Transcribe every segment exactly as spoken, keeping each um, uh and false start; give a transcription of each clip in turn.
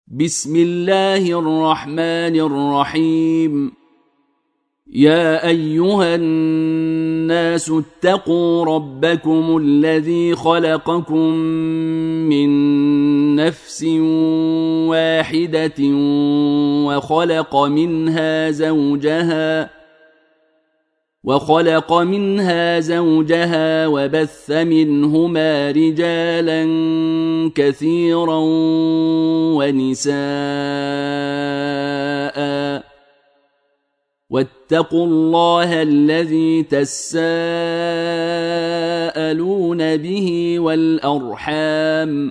بسم الله الرحمن الرحيم. يا أيها الناس اتقوا ربكم الذي خلقكم من نفس واحدة وخلق منها زوجها وخلق منها زوجها وبث منهما رجالا كثيرا ونساء، واتقوا الله الذي تساءلون به والأرحام،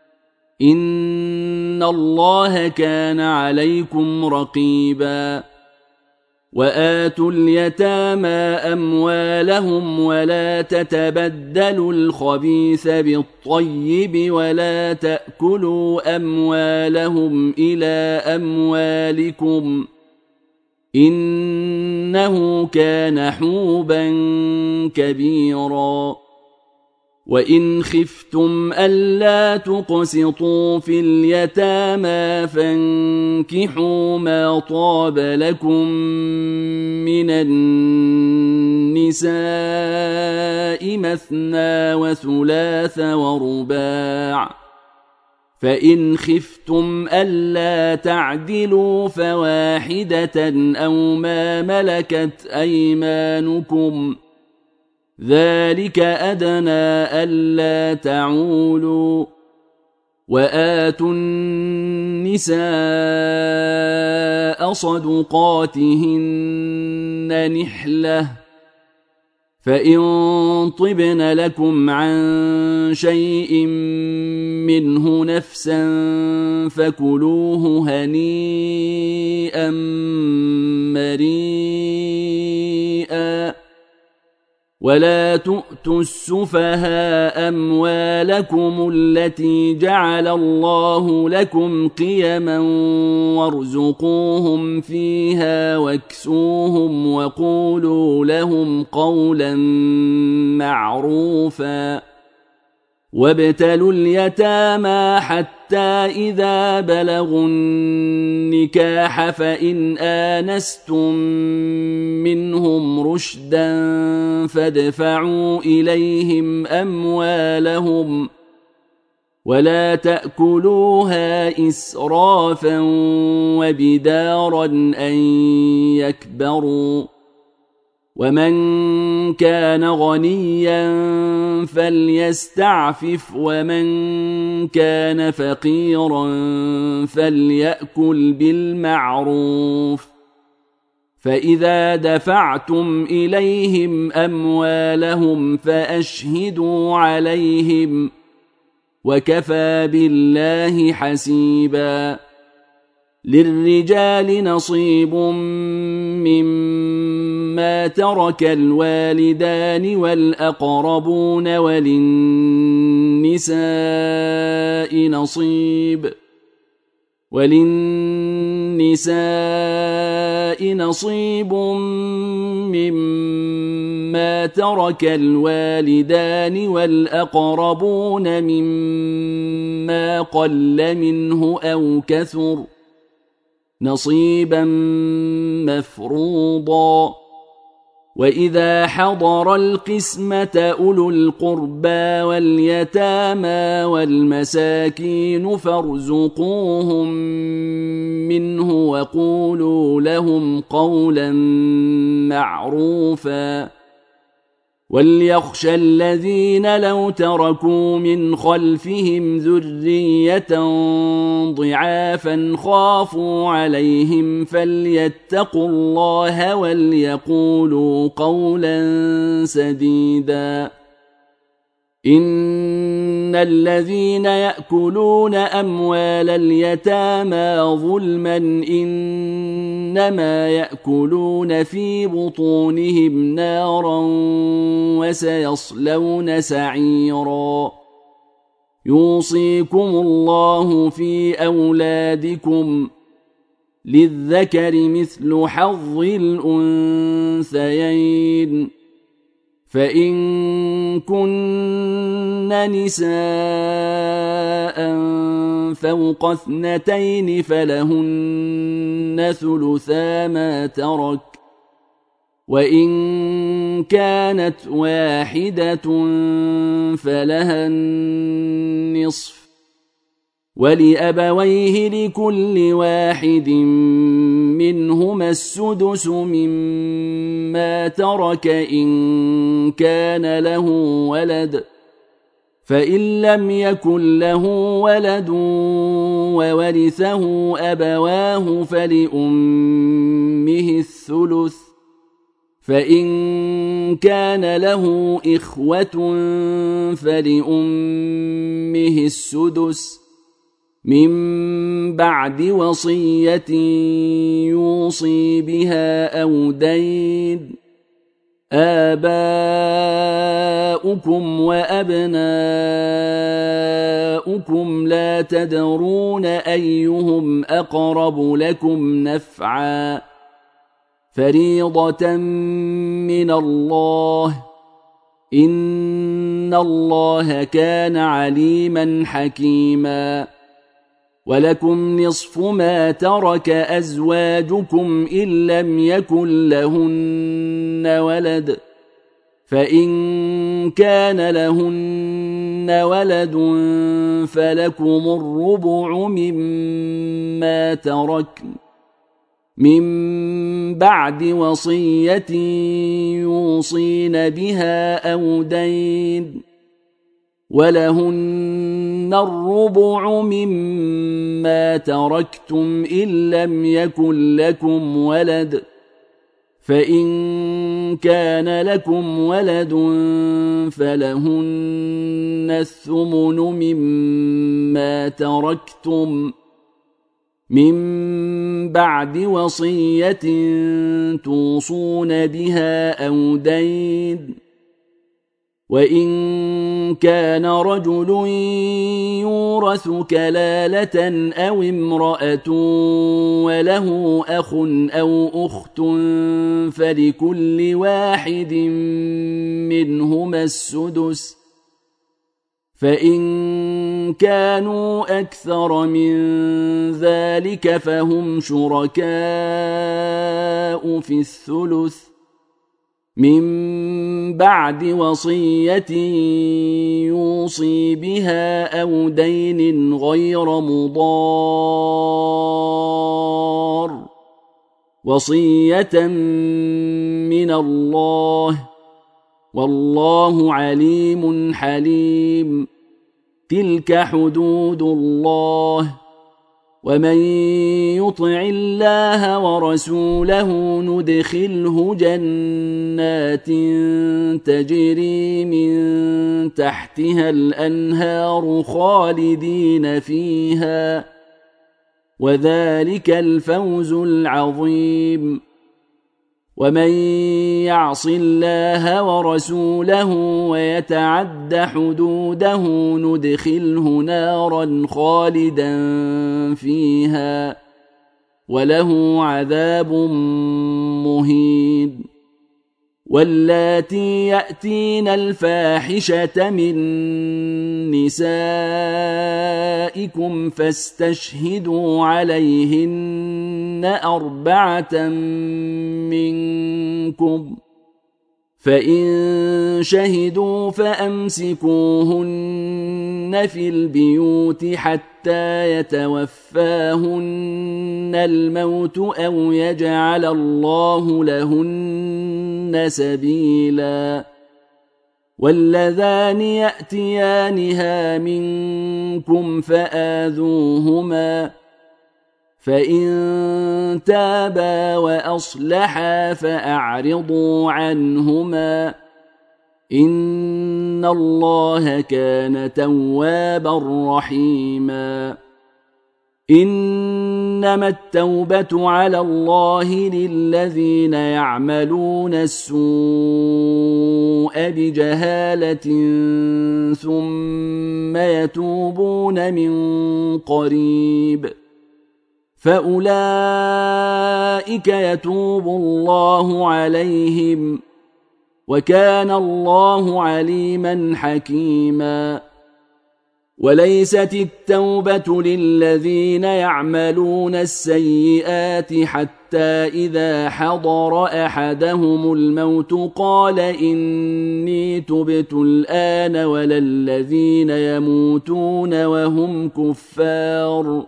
إن الله كان عليكم رقيبا. وآتوا اليتامى أموالهم ولا تتبدلوا الخبيث بالطيب ولا تأكلوا أموالهم إلى أموالكم إنه كان حوبا كبيرا. وإن خفتم ألا تقسطوا في اليتامى فانكحوا ما طاب لكم من النساء مثنى وثلاث ورباع، فإن خفتم ألا تعدلوا فواحدة أو ما ملكت أيمانكم ذلك أدنى ألا تعولوا. وآتوا النساء صدقاتهن نحلة، فإن طبن لكم عن شيء منه نفسا فكلوه هنيئا مريئا. ولا تؤتوا السفهاء أموالكم التي جعل الله لكم قيما وارزقوهم فيها واكسوهم وقولوا لهم قولا معروفا. وابتلوا اليتامى حتى إذا بلغوا النكاح فإن آنستم منهم رشدا فادفعوا إليهم أموالهم ولا تأكلوها إسرافا وبدارا أن يكبروا. ومن كان غنيا فليستعفف ومن كان فقيرا فليأكل بالمعروف. فإذا دفعتم إليهم أموالهم فأشهدوا عليهم وكفى بالله حسيبا. للرجال نصيب مما ترك الوالدان والأقربون وللنساء نصيب وللنساء نصيب مما ترك الوالدان والأقربون مما قل منه أو كثر نصيبا مفروضا. وإذا حضر القسمة أولو القربى واليتامى والمساكين فارزقوهم منه وقولوا لهم قولا معروفا. وليخشى الذين لو تركوا من خلفهم ذرية ضعافا خافوا عليهم فليتقوا الله وليقولوا قولا سديدا. إن الذين يأكلون أموال اليتامى ظلما إنما يأكلون في بطونهم نارا وسيصلون سعيرا. يوصيكم الله في أولادكم للذكر مثل حظ الأنثيين، فإن كن نساء فوق اثنتين فلهن ثلثا ما ترك، وإن كانت واحدة فلها النصف، ولأبويه لكل واحد منهما السدس مما ترك إن كان له ولد، فإن لم يكن له ولد وورثه أبواه فلأمه الثلث، فإن كان له إخوة فلأمه السدس من بعد وصية يوصي بها أو دين. آباؤكم وأبناؤكم لا تدرون أيهم أقرب لكم نفعا، فريضة من الله، إن الله كان عليما حكيما. ولكم نصف ما ترك أزواجكم إن لم يكن لهن ولد، فإن كان لهن ولد فلكم الربع مما تركن من بعد وصية يوصين بها أو دين، ولهن الربع مما تركتم إن لم يكن لكم ولد، فإن كان لكم ولد فلهن الثمن مما تركتم من بعد وصية توصون بها أو دين. وإن كان رجل يورث كلالة أو امرأة وله أخ أو أخت فلكل واحد منهما السدس، فإن كانوا أكثر من ذلك فهم شركاء في الثلث من بعد وصية يوصي بها أو دين غير مضار، وصية من الله، والله عليم حليم. تلك حدود الله، ومن يطع الله ورسوله ندخله جنات تجري من تحتها الأنهار خالدين فيها، وذلك الفوز العظيم. ومن يعص الله ورسوله ويتعد حدوده ندخله نارا خالدا فيها، وله عذاب مهين. واللاتي يأتين الفاحشة من نسائكم فاستشهدوا عليهن أربعة منكم، فإن شهدوا فأمسكوهن في البيوت حتى يتوفاهن الموت أو يجعل الله لهن سبيلا. واللذان يأتيانها منكم فآذوهما، فإن تابا وأصلحا فأعرضوا عنهما، إن الله كان توابا رحيما. إنما التوبة على الله للذين يعملون السوء بجهالة ثم يتوبون من قريب فأولئك يتوب الله عليهم، وكان الله عليما حكيما. وليست التوبة للذين يعملون السيئات حتى إذا حضر أحدهم الموت قال إني تبت الآن ولا الذين يموتون وهم كفار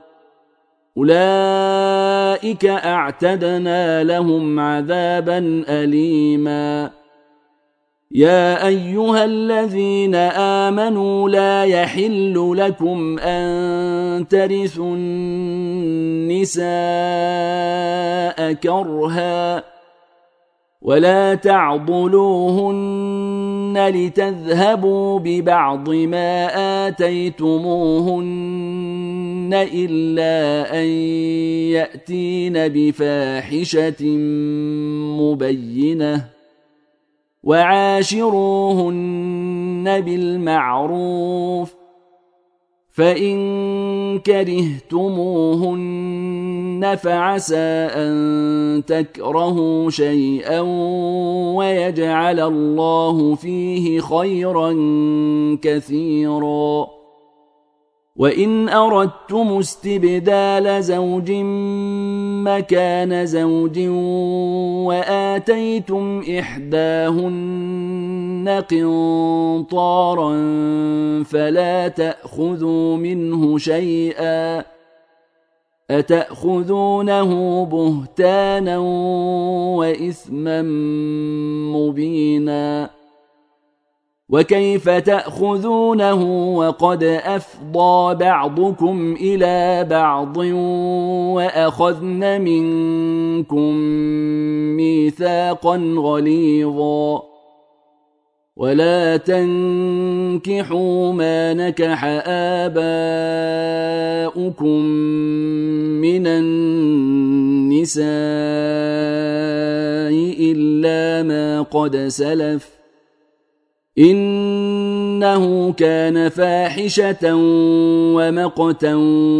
أولئك أعتدنا لهم عذابا أليما. يا أيها الذين آمنوا لا يحل لكم أن ترثوا النساء كرها ولا تعضلوهن لتذهبوا ببعض ما آتيتموهن إلا أن يأتين بفاحشة مبينة وعاشروهن بالمعروف فإن كرهتموهن فعسى أن تكرهوا شيئا ويجعل الله فيه خيرا كثيرا. وإن أردتم استبدال زوج مكان زوج وآتيتم إحداهن قنطارا فلا تأخذوا منه شيئا أتأخذونه بهتانا وإثما مبينا. وكيف تأخذونه وقد أفضى بعضكم إلى بعض وأخذن منكم ميثاقا غليظا. ولا تنكحوا ما نكح آباؤكم من النساء إلا ما قد سلف إنه كان فاحشة ومقتا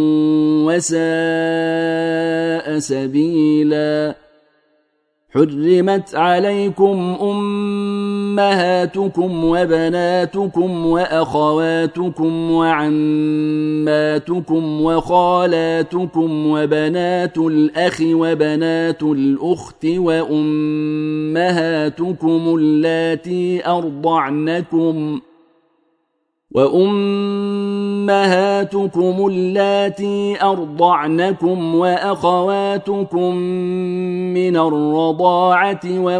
وساء سبيلا. حرمت عليكم أمهاتكم وبناتكم وأخواتكم وعماتكم وخالاتكم وبنات الأخ وبنات الأخت وأمهاتكم اللاتي أرضعنكم وأمهاتكم اللاتي أرضعنكم وأخواتكم من الرضاعة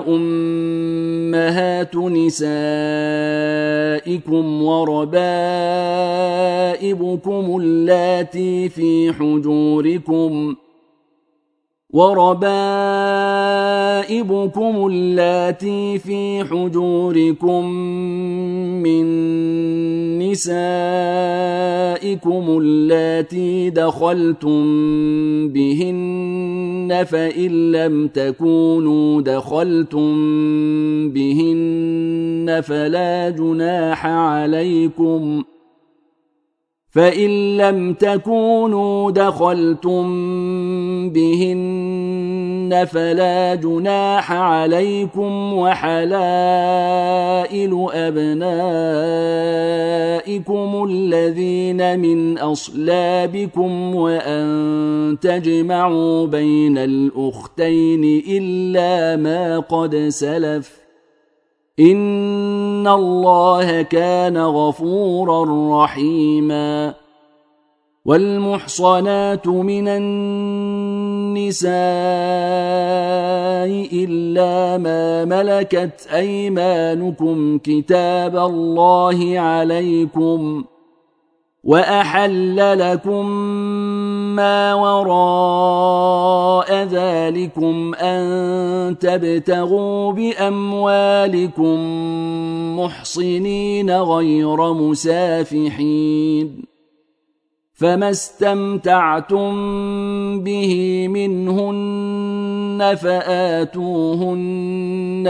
وأمهات نسائكم وربائبكم اللاتي في حجوركم وربائبكم اللاتي في حجوركم من نسائكم اللاتي دخلتم بهن فإن لم تكونوا دخلتم بهن فلا جناح عليكم فإن لم تكونوا دخلتم بهن فلا جناح عليكم وحلائل أبنائكم الذين من أصلابكم وأن تجمعوا بين الأختين إلا ما قد سلف إن الله كان غفورا رحيما. والمحصنات من النساء إلا ما ملكت أيمانكم كتاب الله عليكم وأحل لكم ما وراء ذلكم أن تبتغوا بأموالكم محصنين غير مسافحين فما استمتعتم به منهن فآتوهن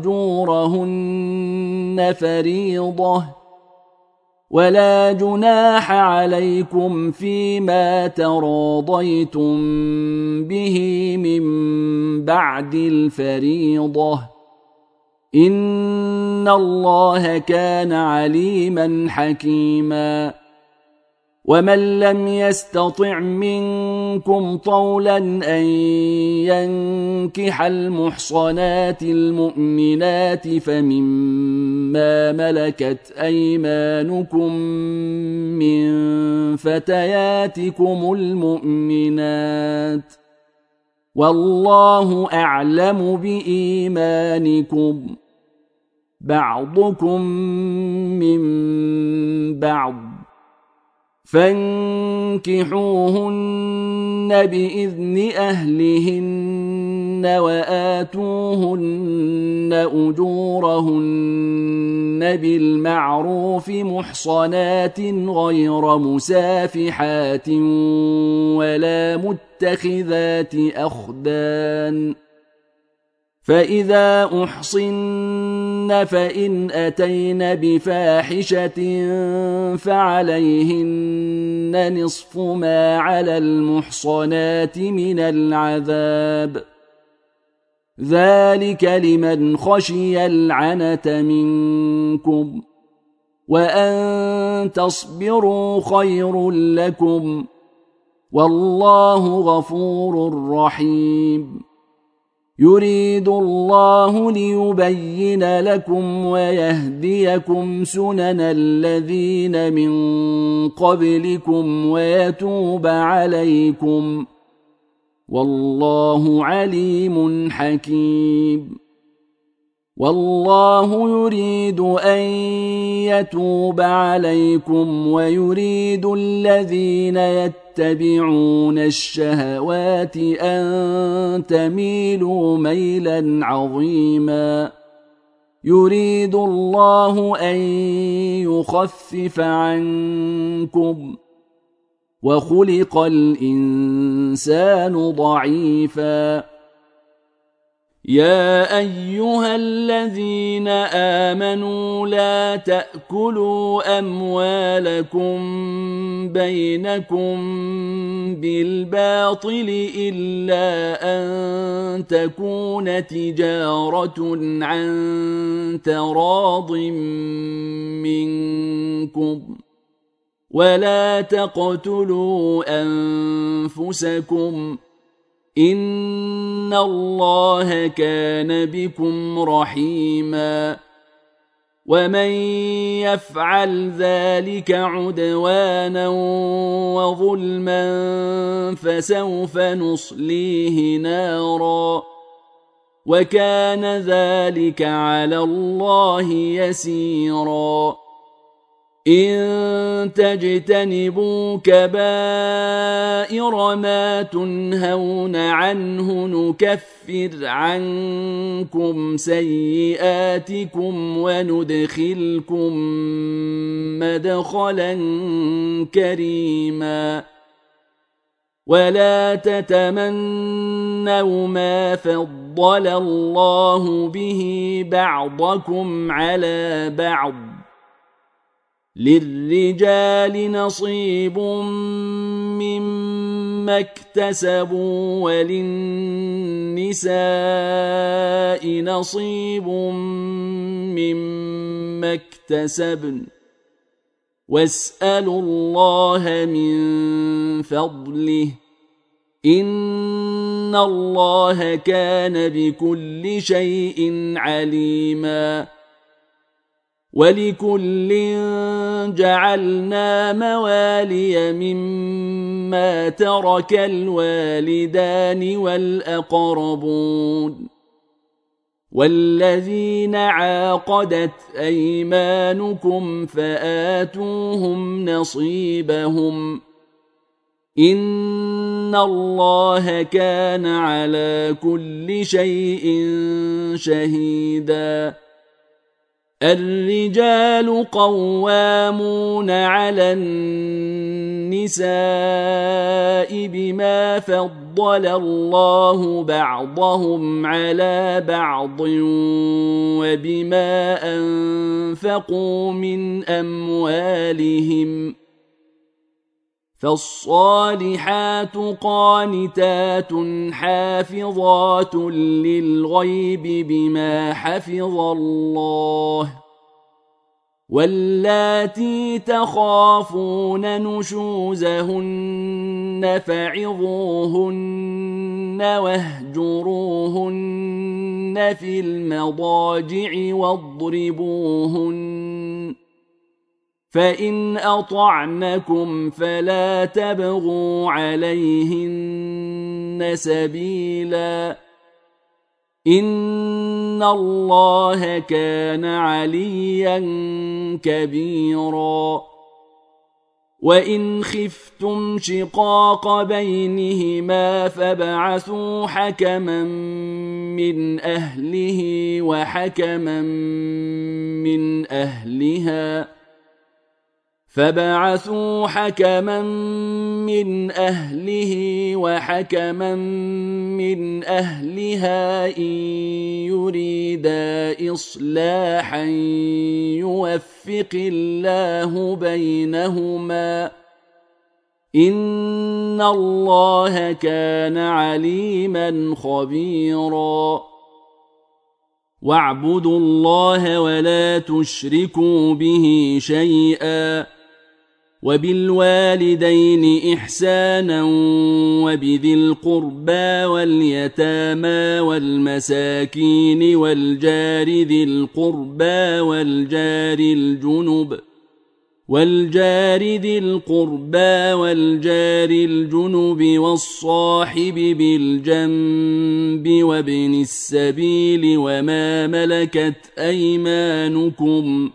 أجورهن فريضة ولا جناح عليكم فيما تراضيتم به من بعد الفريضة إن الله كان عليما حكيما ومن لم يستطع منكم طولا أن ينكح المحصنات المؤمنات فمما ملكت أيمانكم من فتياتكم المؤمنات والله أعلم بإيمانكم بعضكم من بعض فانكحوهن بإذن أهلهن وآتوهن أجورهن بالمعروف محصنات غير مسافحات ولا متخذات أخدان فإذا أحصن فإن أتين بفاحشة فعليهن نصف ما على المحصنات من العذاب ذلك لمن خشي العنة منكم وأن تصبروا خير لكم والله غفور رحيم يريد الله ليبين لكم ويهديكم سنن الذين من قبلكم ويتوب عليكم والله عليم حكيم والله يريد أن يتوب عليكم ويريد الذين يتبعون الشهوات أن تميلوا ميلا عظيما يريد الله أن يخفف عنكم وخلق الإنسان ضعيفا يا أيها الذين آمنوا لا تأكلوا أموالكم بينكم بالباطل إلا أن تكون تجارة عن تراض منكم ولا تقتلوا أنفسكم إن الله كان بكم رحيما ومن يفعل ذلك عدوانا وظلما فسوف نصليه نارا وكان ذلك على الله يسيرا إن تجتنبوا كبائر ما تنهون عنه نكفر عنكم سيئاتكم وندخلكم مدخلا كريما ولا تتمنوا ما فضل الله به بعضكم على بعض للرجال نصيب مما اكتسبوا وللنساء نصيب مما اكتسبن واسألوا الله من فضله إن الله كان بكل شيء عليما ولكل جعلنا موالي مما ترك الوالدان والأقربون والذين عاقدت أيمانكم فآتوهم نصيبهم إن الله كان على كل شيء شهيدا الرجال قوامون على النساء بما فضل الله بعضهم على بعض وبما أنفقوا من أموالهم فالصالحات قانتات حافظات للغيب بما حفظ الله واللاتي تخافون نشوزهن فعظوهن واهجروهن في المضاجع واضربوهن فإن أطعنكم فلا تبغوا عليهن سبيلا إن الله كان عليا كبيرا وإن خفتم شقاق بينهما فابعثوا حكما من أهله وحكما من أهلها فبعثوا حكما من أهله وحكما من أهلها إن يريدا إصلاحا يوفق الله بينهما إن الله كان عليما خبيرا واعبدوا الله ولا تشركوا به شيئا وبالوالدين إحسانا وبذي القربى واليتامى والمساكين والجار ذي القربى والجار الجنب والجار ذي القربى والجار الجنب والصاحب بالجنب وابن السبيل وما ملكت أيمانكم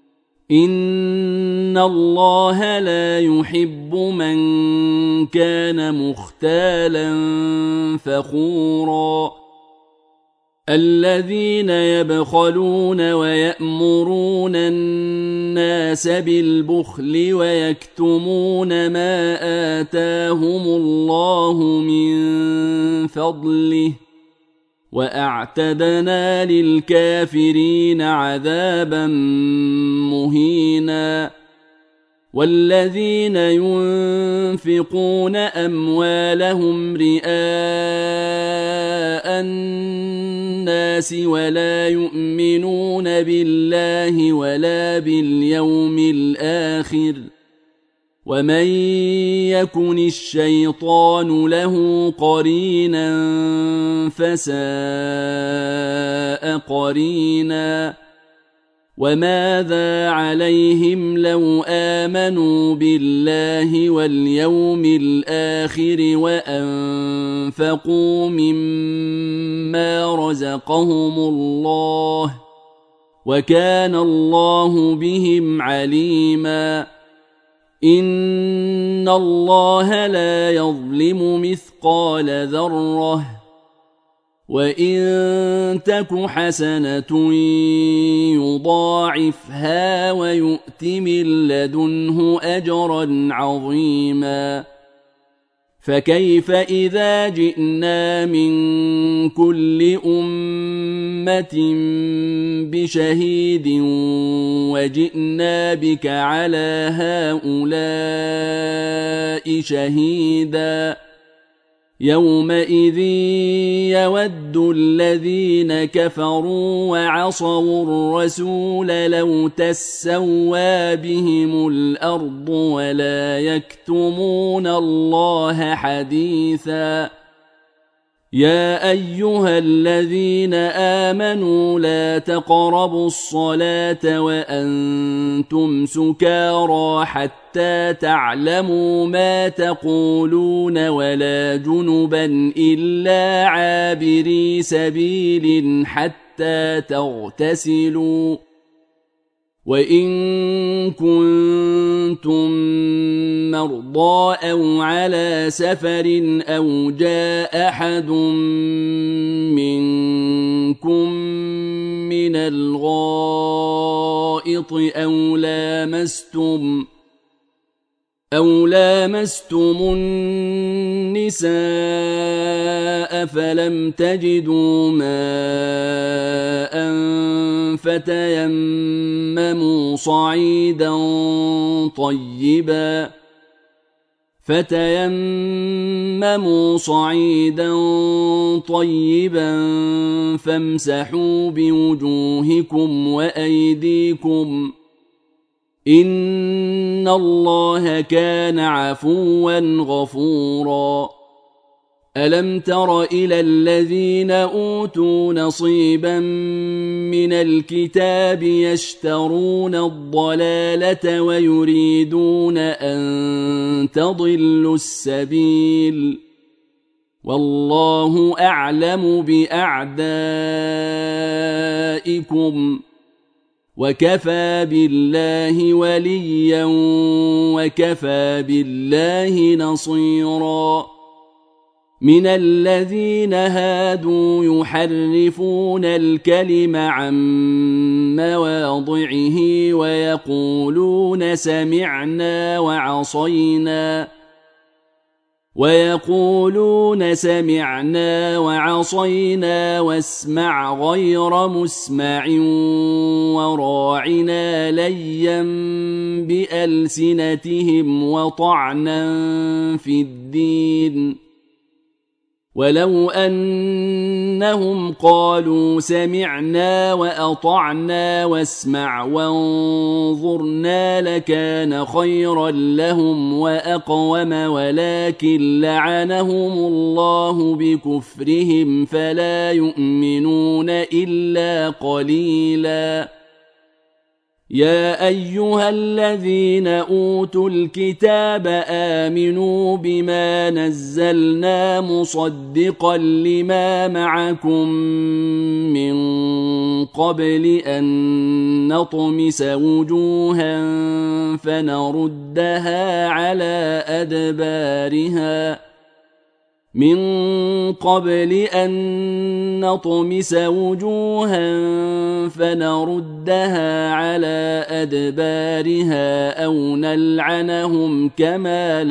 إن الله لا يحب من كان مختالا فخورا الذين يبخلون ويأمرون الناس بالبخل ويكتمون ما آتاهم الله من فضله وأعتدنا للكافرين عذابا مهينا والذين ينفقون أموالهم رئاء الناس ولا يؤمنون بالله ولا باليوم الآخر ومن يكن الشيطان له قرينا فساء قرينا وماذا عليهم لو آمنوا بالله واليوم الآخر وأنفقوا مما رزقهم الله وكان الله بهم عليما إن الله لا يظلم مثقال ذرة وإن تك حسنة يضاعفها ويؤت من لدنه أجرا عظيما فكيف إذا جئنا من كل أمة بشهيد وجئنا بك على هؤلاء شهيدا يومئذ يود الذين كفروا وعصوا الرسول لو تسوى بهم الأرض ولا يكتمون الله حديثا يا أيها الذين آمنوا لا تقربوا الصلاة وأنتم سكارى حتى تعلموا ما تقولون ولا جنبا إلا عابري سبيل حتى تغتسلوا وإن كنتم مرضى أو على سفر أو جاء أحد منكم من الغائط أو لامستم أو لامستم النساء فلم تجدوا ماء فتيمموا صعيدا طيبا فتيمموا صعيدا طيبا فامسحوا بوجوهكم وأيديكم إن الله كان عفوا غفورا ألم تر إلى الذين أوتوا نصيبا من الكتاب يشترون الضلالة ويريدون أن تضلوا السبيل والله أعلم بأعدائكم وكفى بالله وليا وكفى بالله نصيرا من الذين هادوا يحرفون الكلم عن مواضعه ويقولون سمعنا وعصينا ويقولون سمعنا وعصينا واسمع غير مسمع وراعنا ليا بألسنتهم وطعنا في الدين ولو أنهم قالوا سمعنا وأطعنا واسمع وانظرنا لكان خيرا لهم وأقوم ولكن لعنهم الله بكفرهم فلا يؤمنون إلا قليلا يا أيها الذين أوتوا الكتاب آمنوا بما نزلنا مصدقا لما معكم من قبل أن نطمس وجوها فنردها على أدبارها من قبل أن نطمس وجوها فنردها على أدبارها أو نلعنهم كما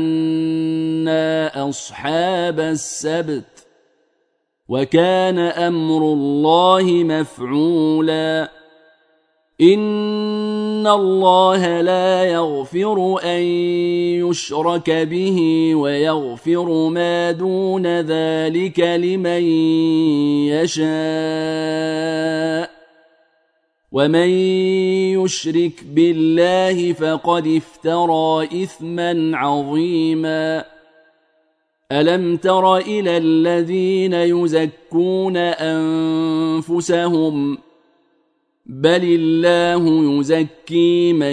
لعنا أصحاب السبت وكان أمر الله مفعولا إن الله لا يغفر أن يشرك به ويغفر ما دون ذلك لمن يشاء ومن يشرك بالله فقد افترى إثما عظيما ألم تر إلى الذين يزكون أنفسهم بل الله يزكي من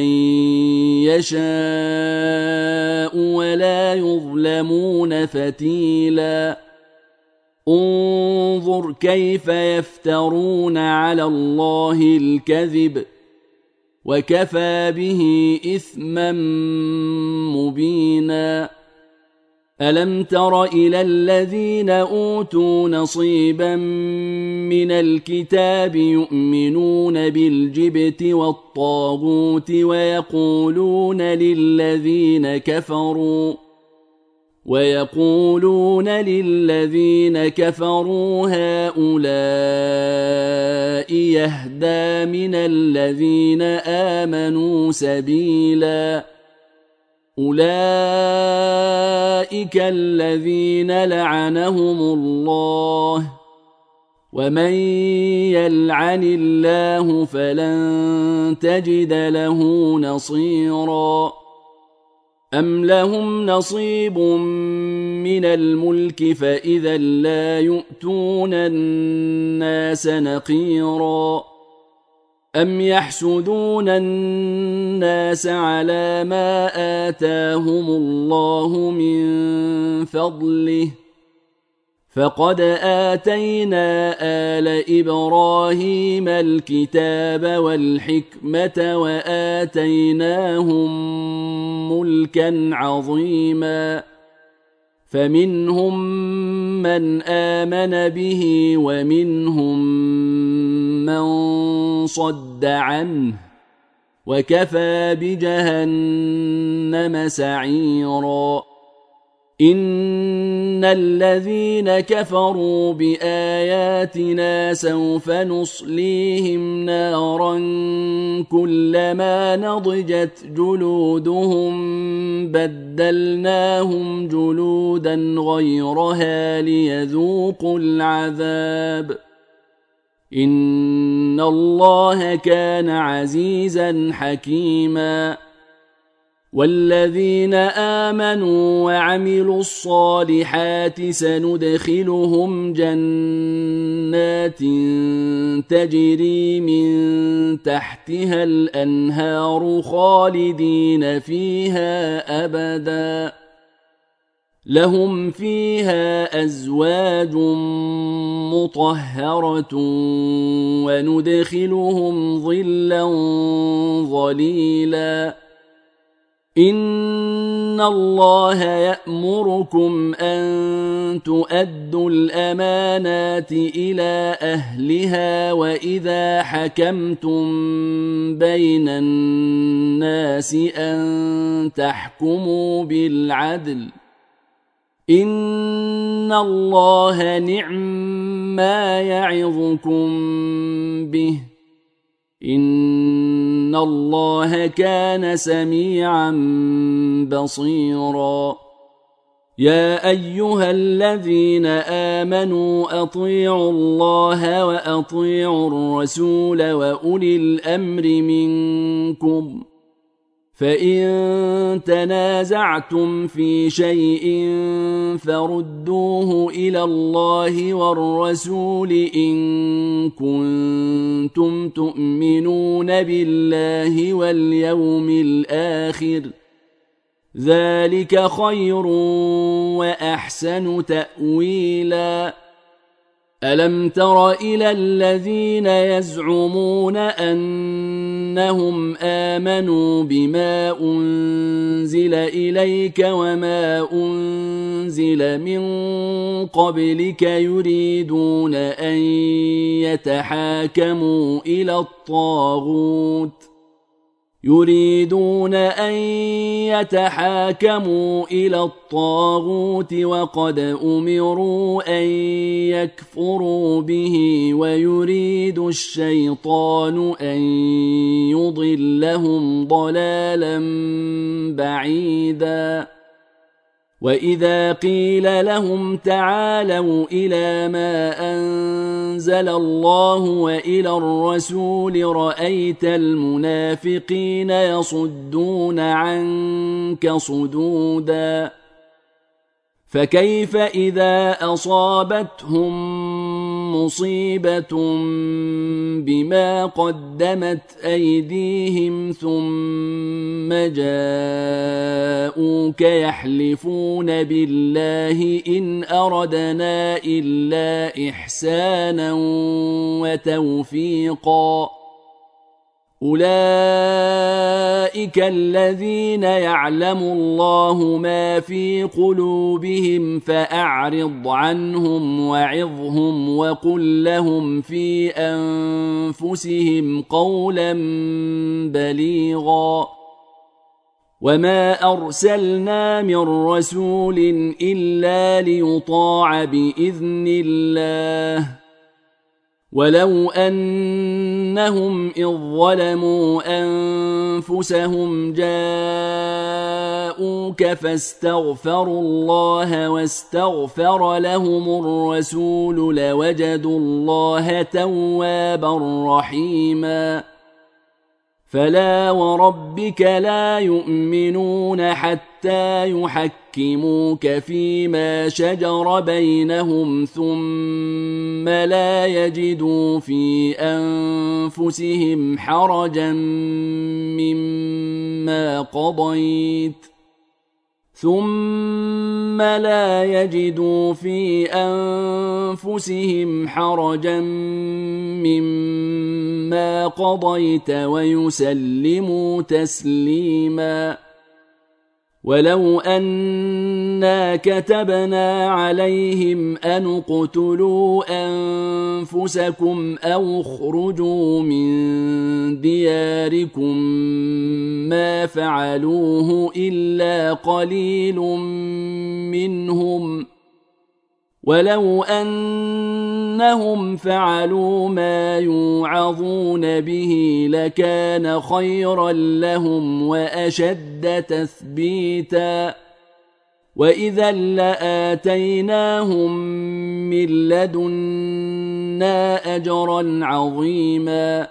يشاء ولا يظلمون فتيلا انظر كيف يفترون على الله الكذب وكفى به إثما مبينا ألم تر إلى الذين أوتوا نصيبا من الكتاب يؤمنون بالجبت والطاغوت ويقولون للذين كفروا ويقولون للذين كفروا هؤلاء يهدى من الذين آمنوا سبيلا أولئك الذين لعنهم الله ومن يلعن الله فلن تجد له نصيرا أم لهم نصيب من الملك فإذا لا يؤتون الناس نقيرا أم يحسدون الناس على ما آتاهم الله من فضله فقد آتينا آل إبراهيم الكتاب والحكمة وآتيناهم ملكا عظيما فمنهم من آمن به ومنهم من صد عنه وكفى بجهنم سعيرا إن الذين كفروا بآياتنا سوف نصليهم نارا كلما نضجت جلودهم بدلناهم جلودا غيرها ليذوقوا العذاب إن الله كان عزيزا حكيما والذين آمنوا وعملوا الصالحات سندخلهم جنات تجري من تحتها الأنهار خالدين فيها أبدا لهم فيها أزواج مطهرة وندخلهم ظلا ظليلا إن الله يأمركم أن تؤدوا الأمانات إلى أهلها وإذا حكمتم بين الناس أن تحكموا بالعدل إن الله نعم ما يعظكم به إن الله كان سميعا بصيرا يا أيها الذين آمنوا أطيعوا الله وأطيعوا الرسول وأولي الأمر منكم فإن تنازعتم في شيء فردوه إلى الله والرسول إن كنتم تؤمنون بالله واليوم الآخر ذلك خير وأحسن تأويلا ألم تر إلى الذين يزعمون أنهم آمنوا بما أنزل إليك وما أنزل من قبلك يريدون أن يتحاكموا إلى الطاغوت يريدون أن يتحاكموا إلى الطاغوت وقد أمروا أن يكفروا به ويريد الشيطان أن يضلهم ضلالا بعيدا وإذا قيل لهم تعالوا إلى ما أنزل الله وإلى الرسول رأيت المنافقين يصدون عنك صدودا فكيف إذا أصابتهم مصيبة بما قدمت أيديهم ثم جاءوك يحلفون بالله إن أردنا إلا إحسانا وتوفيقا أولئك الذين يعلم الله ما في قلوبهم فأعرض عنهم وعظهم وقل لهم في أنفسهم قولا بليغا وما أرسلنا من رسول إلا ليطاع بإذن الله ولو أنهم إذ ظلموا أنفسهم جاءوك فاستغفروا الله واستغفر لهم الرسول لوجدوا الله توابا رحيما فلا وربك لا يؤمنون حتى يحكموك فيما شجر بينهم ثم لا يجدوا في أنفسهم حرجا مما قضيت ثم لا يجدوا في أنفسهم حرجا مما قضيت ويسلموا تسليما ولو أنا كتبنا عليهم أن اقتلوا أنفسكم أو اخرجوا من دياركم ما فعلوه إلا قليل منهم ولو أنهم فعلوا ما يوعظون به لكان خيرا لهم وأشد تثبيتا وإذا لآتيناهم من لدنا أجرا عظيما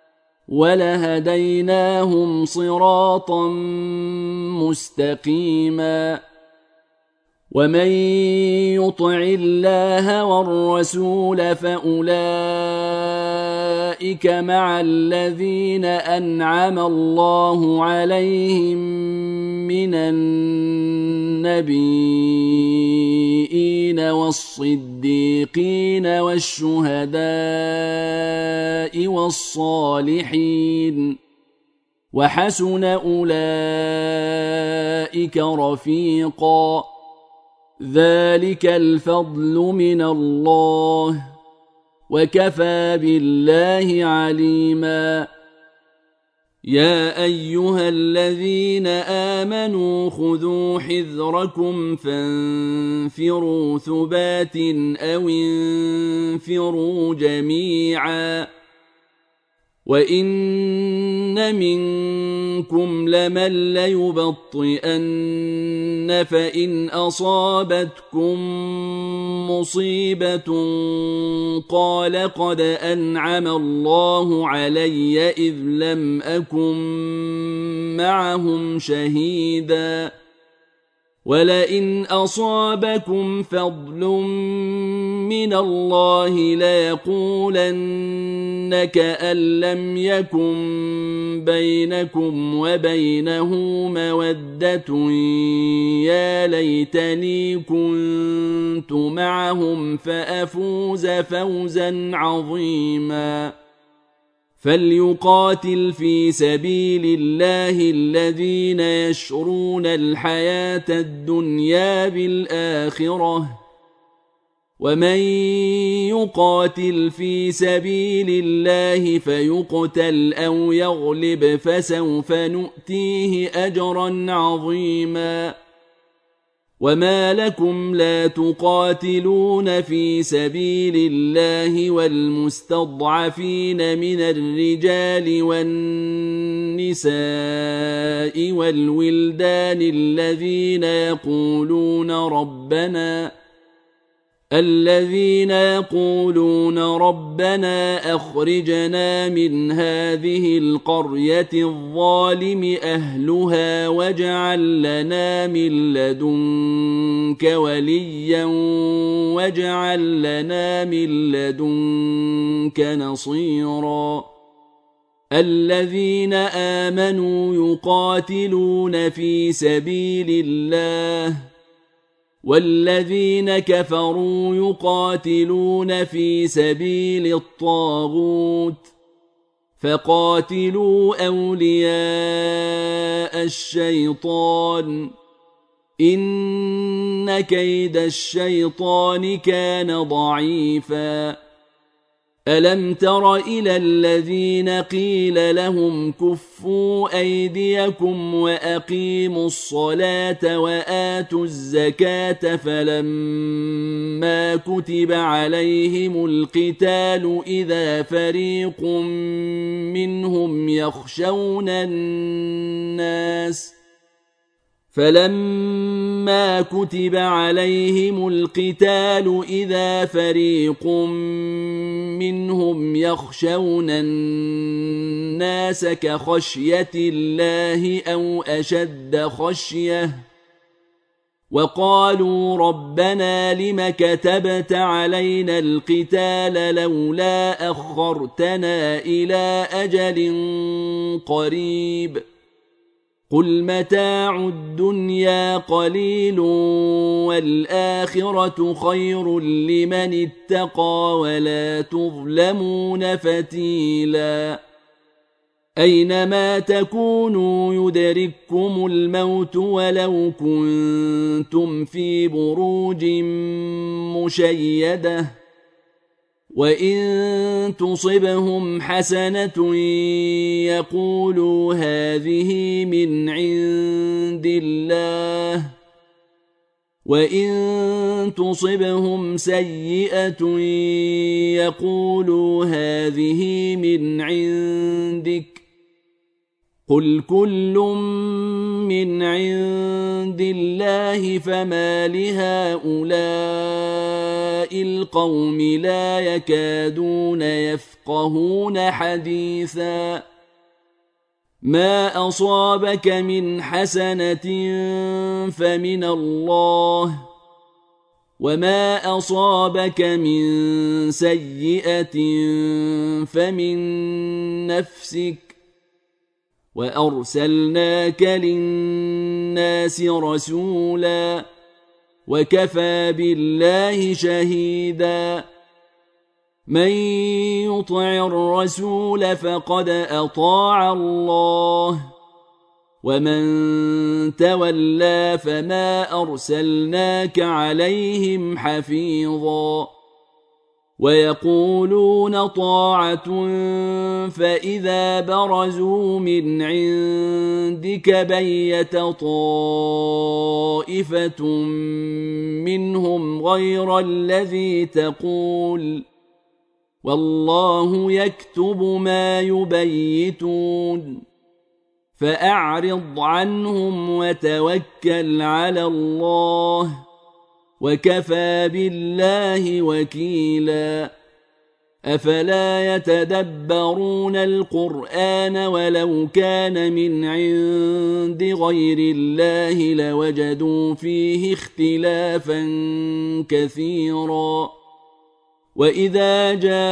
ولهديناهم صراطا مستقيما ومن يطع الله والرسول فأولئك مع الذين أنعم الله عليهم من النبيين والصديقين والشهداء والصالحين وحسن أولئك رفيقا ذلك الفضل من الله وكفى بالله عليما يا أيها الذين آمنوا خذوا حذركم فانفروا ثبات أو انفروا جميعا وإن منكم لمن ليبطئن فإن أصابتكم مصيبة قال قد أنعم الله علي إذ لم أكن معهم شهيدا ولئن أصابكم فضل من الله ليقولن كأن لم يكن بينكم وبينه مودة يا ليتني كنت معهم فأفوز فوزا عظيما فليقاتل في سبيل الله الذين يشرون الحياة الدنيا بالآخرة ومن يقاتل في سبيل الله فيقتل أو يغلب فسوف نؤتيه أجرا عظيما وما لكم لا تقاتلون في سبيل الله والمستضعفين من الرجال والنساء والولدان الذين يقولون ربنا الذين يقولون ربنا أخرجنا من هذه القرية الظالم أهلها واجعل لنا من لدنك وليا واجعل لنا من لدنك نصيرا الذين آمنوا يقاتلون في سبيل الله والذين كفروا يقاتلون في سبيل الطاغوت فقاتلوا أولياء الشيطان إن كيد الشيطان كان ضعيفا ألم تر إلى الذين قيل لهم كفوا أيديكم وأقيموا الصلاة وآتوا الزكاة فلما كتب عليهم القتال إذا فريق منهم يخشون الناس فلما كتب عليهم القتال إذا فريق منهم يخشون الناس كخشية الله أو أشد خشية وقالوا ربنا لم كتبت علينا القتال لولا أخرتنا إلى أجل قريب قل متاع الدنيا قليل والآخرة خير لمن اتقى ولا تظلمون فتيلا أينما تكونوا يدرككم الموت ولو كنتم في بروج مشيدة وإن تصبهم حسنة يقولوا هذه من عند الله وإن تصبهم سيئة يقولوا هذه من عندك قل كل من عند الله فما لهؤلاء القوم لا يكادون يفقهون حديثا ما أصابك من حسنة فمن الله وما أصابك من سيئة فمن نفسك وأرسلناك للناس رسولا وكفى بالله شهيدا من يطع الرسول فقد أطاع الله ومن تولى فما أرسلناك عليهم حفيظا ويقولون طاعة فإذا برزوا من عندك بيت طائفة منهم غير الذي تقول والله يكتب ما يبيتون فأعرض عنهم وتوكل على الله وكفى بالله وكيلا أفلا يتدبرون القرآن ولو كان من عند غير الله لوجدوا فيه اختلافا كثيرا وإذا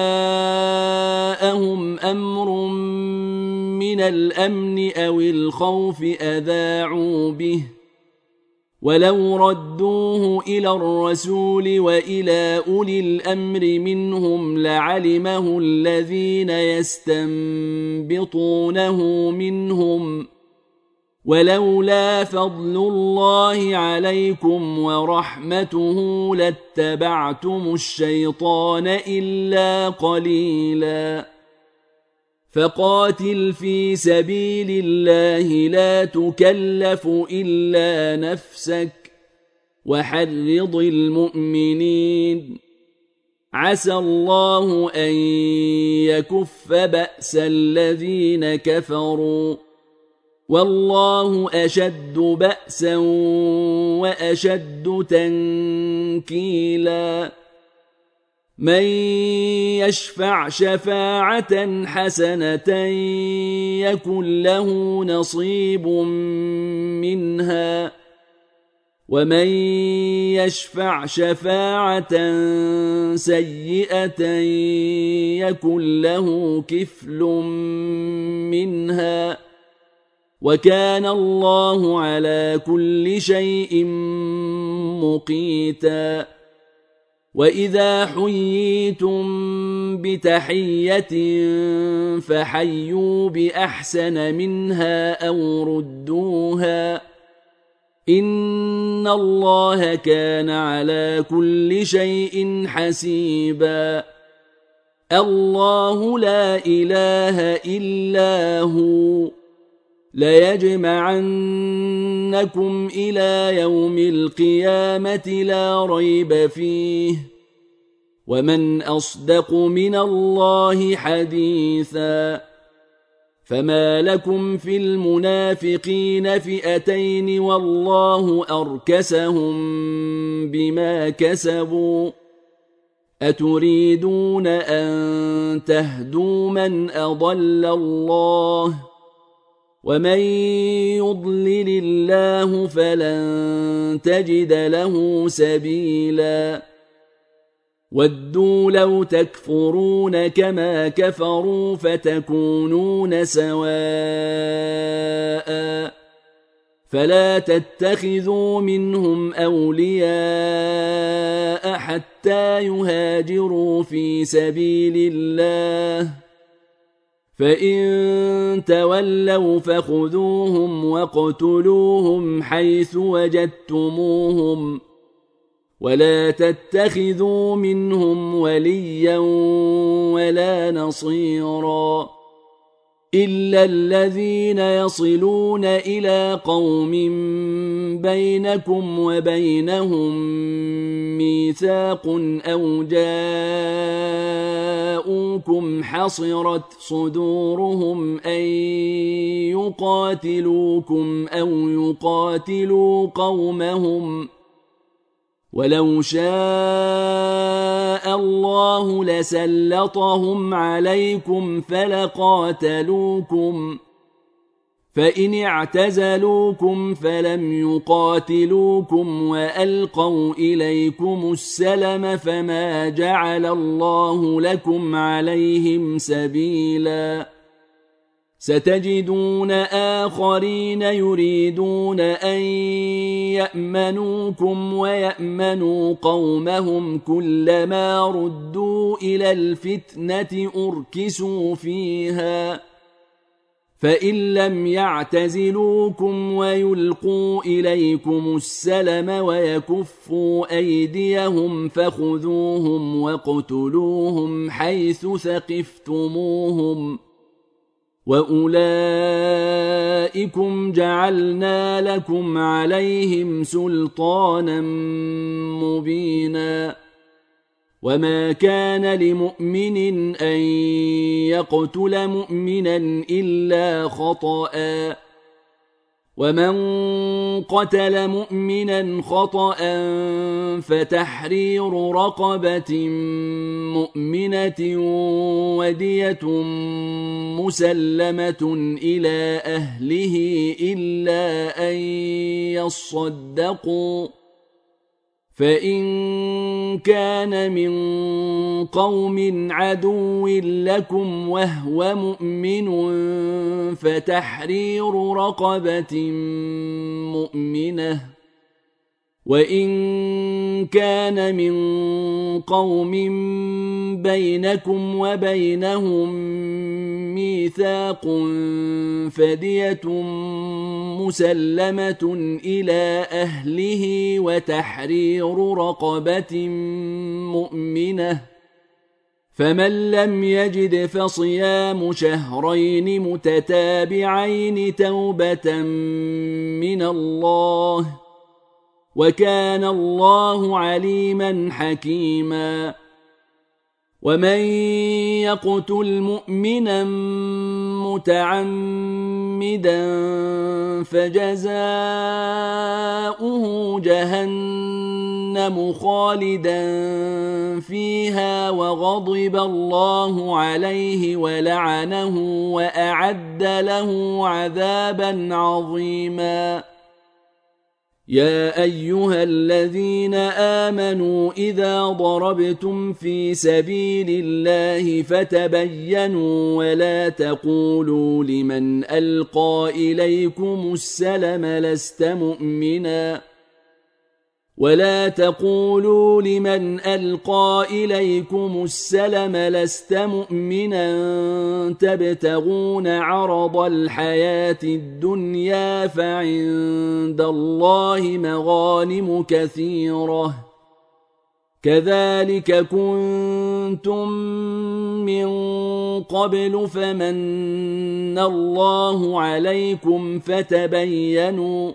جاءهم أمر من الأمن أو الخوف أذاعوا به ولو ردوه إلى الرسول وإلى أولي الأمر منهم لعلمه الذين يستنبطونه منهم ولولا فضل الله عليكم ورحمته لاتبعتم الشيطان إلا قليلا فقاتل في سبيل الله لا تكلف إلا نفسك وحرض المؤمنين عسى الله أن يكف بأس الذين كفروا والله أشد بأسا وأشد تنكيلا من يشفع شفاعة حسنة يكن له نصيب منها ومن يشفع شفاعة سيئة يكن له كفل منها وكان الله على كل شيء مقيتا وإذا حييتم بتحية فحيوا بأحسن منها أو ردوها إن الله كان على كل شيء حسيبا الله لا إله إلا هو ليجمعنكم إلى يوم القيامة لا ريب فيه ومن أصدق من الله حديثا فما لكم في المنافقين فئتين والله أركسهم بما كسبوا أتريدون أن تهدوا من أضل الله ومن يضلل الله فلن تجد له سبيلا ودوا لو تكفرون كما كفروا فتكونون سواء فلا تتخذوا منهم أولياء حتى يهاجروا في سبيل الله فإن تولوا فخذوهم واقتلوهم حيث وجدتموهم ولا تتخذوا منهم وليا ولا نصيرا إلا الذين يصلون إلى قوم بينكم وبينهم ميثاق أو جاءوكم حصرت صدورهم أن يقاتلوكم أو يقاتلوا قومهم ولو شاء الله لسلطهم عليكم فلقاتلوكم فإن اعتزلوكم فلم يقاتلوكم وألقوا إليكم السلم فما جعل الله لكم عليهم سبيلا ستجدون آخرين يريدون أن يأمنوكم ويأمنوا قومهم كلما ردوا إلى الفتنة أركسوا فيها فإن لم يعتزلوكم ويلقوا إليكم السلم ويكفوا أيديهم فخذوهم واقتلوهم حيث ثقفتموهم وأولئكم جعلنا لكم عليهم سلطانا مبينا وما كان لمؤمن أن يقتل مؤمنا إلا خطأ ومن قتل مؤمنا خطأ فتحرير رقبة مؤمنة ودية مسلمة إلى أهله إلا أن يصدقوا فإن كان من قوم عدو لكم وهو مؤمن فتحرير رقبة مؤمنة وإن كان من قوم بينكم وبينهم ميثاق فدية مسلمة إلى أهله وتحرير رقبة مؤمنة فمن لم يجد فصيام شهرين متتابعين توبة من الله وكان الله عليما حكيما ومن يقتل مؤمنا متعمدا فجزاؤه جهنم خالدا فيها وغضب الله عليه ولعنه وأعد له عذابا عظيما يا أيها الذين آمنوا إذا ضربتم في سبيل الله فتبينوا ولا تقولوا لمن ألقى إليكم السلم لست مؤمنا ولا تقولوا لمن ألقى إليكم السلم لست مؤمنا تبتغون عرض الحياة الدنيا فعند الله مغانم كثيرة كذلك كنتم من قبل فمن الله عليكم فتبينوا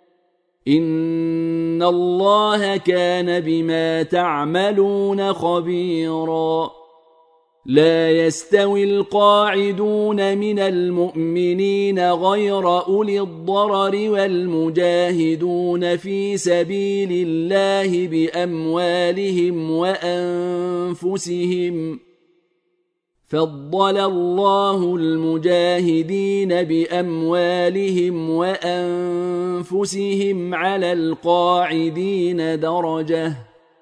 إن الله كان بما تعملون خبيرا لا يستوي القاعدون من المؤمنين غير أولي الضرر والمجاهدون في سبيل الله بأموالهم وأنفسهم فضل الله المجاهدين بأموالهم وأنفسهم على القاعدين درجة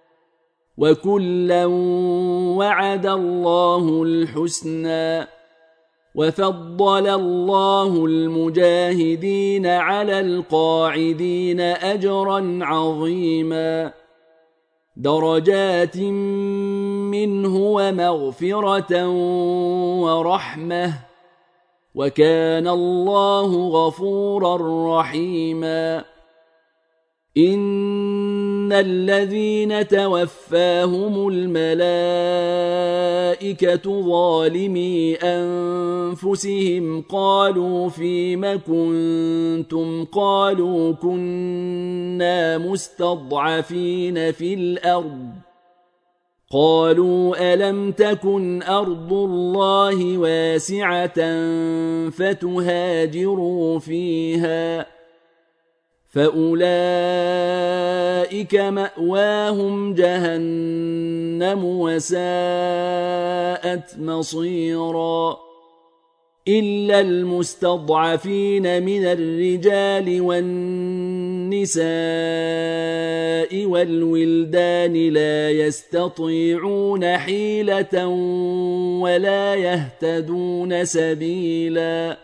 وكلا وعد الله الحسنى وفضل الله المجاهدين على القاعدين أجرا عظيما درجات منه ومغفرة ورحمة وكان الله غفورا رحيما إن الذين توفاهم الملائكة ظالمي أنفسهم قالوا فيم كنتم قالوا كنا مستضعفين في الأرض قالوا ألم تكن أرض الله واسعة فتهاجروا فيها فأولئك مأواهم جهنم وساءت مصيرا إلا المستضعفين من الرجال والنساء والولدان لا يستطيعون حيلة ولا يهتدون سبيلا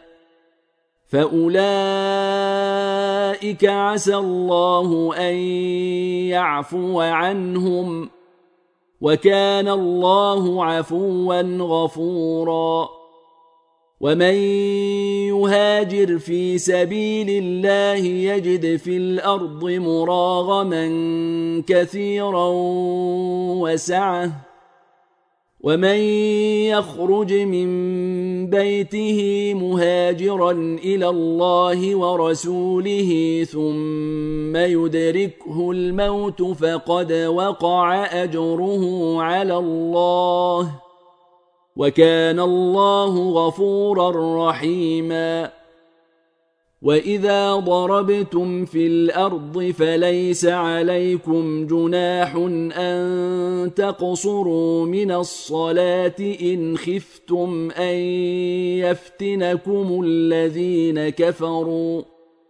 فأولئك عسى الله أن يعفو عنهم وكان الله عفوا غفورا ومن يهاجر في سبيل الله يجد في الأرض مراغما كثيرا وسعة ومن يخرج من بيته مهاجرا إلى الله ورسوله ثم يدركه الموت فقد وقع أجره على الله وكان الله غفورا رحيما وإذا ضربتم في الأرض فليس عليكم جناح أن تقصروا من الصلاة إن خفتم أن يفتنكم الذين كفروا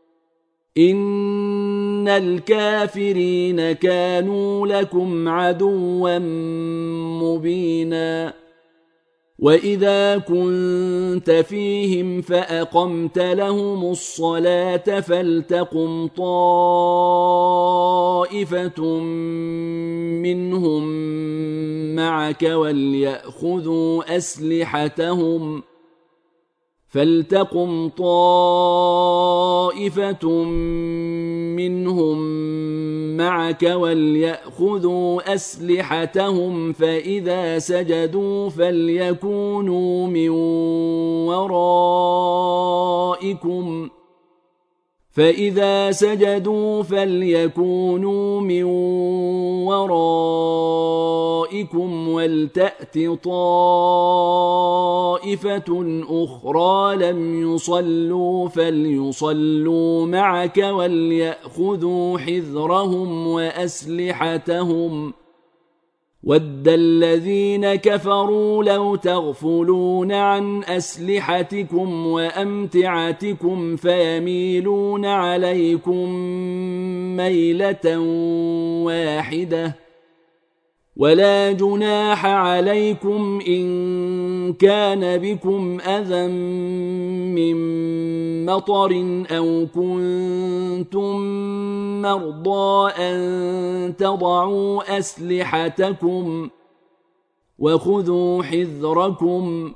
إن الكافرين كانوا لكم عدوا مبينا وإذا كنت فيهم فأقمت لهم الصلاة فلتقم طائفة منهم معك وليأخذوا أسلحتهم فلتقم طائفة منهم معك وليأخذوا أسلحتهم فإذا سجدوا فليكونوا من ورائكم فإذا سجدوا فليكونوا من ورائكم ولتأت طائفة أخرى لم يصلوا فليصلوا معك وليأخذوا حذرهم وأسلحتهم ود الذين كفروا لو تغفلون عن أسلحتكم وأمتعتكم فيميلون عليكم ميلة واحدة ولا جناح عليكم إن كان بكم أذى من مطر أو كنتم مرضى أن تضعوا أسلحتكم وخذوا حذركم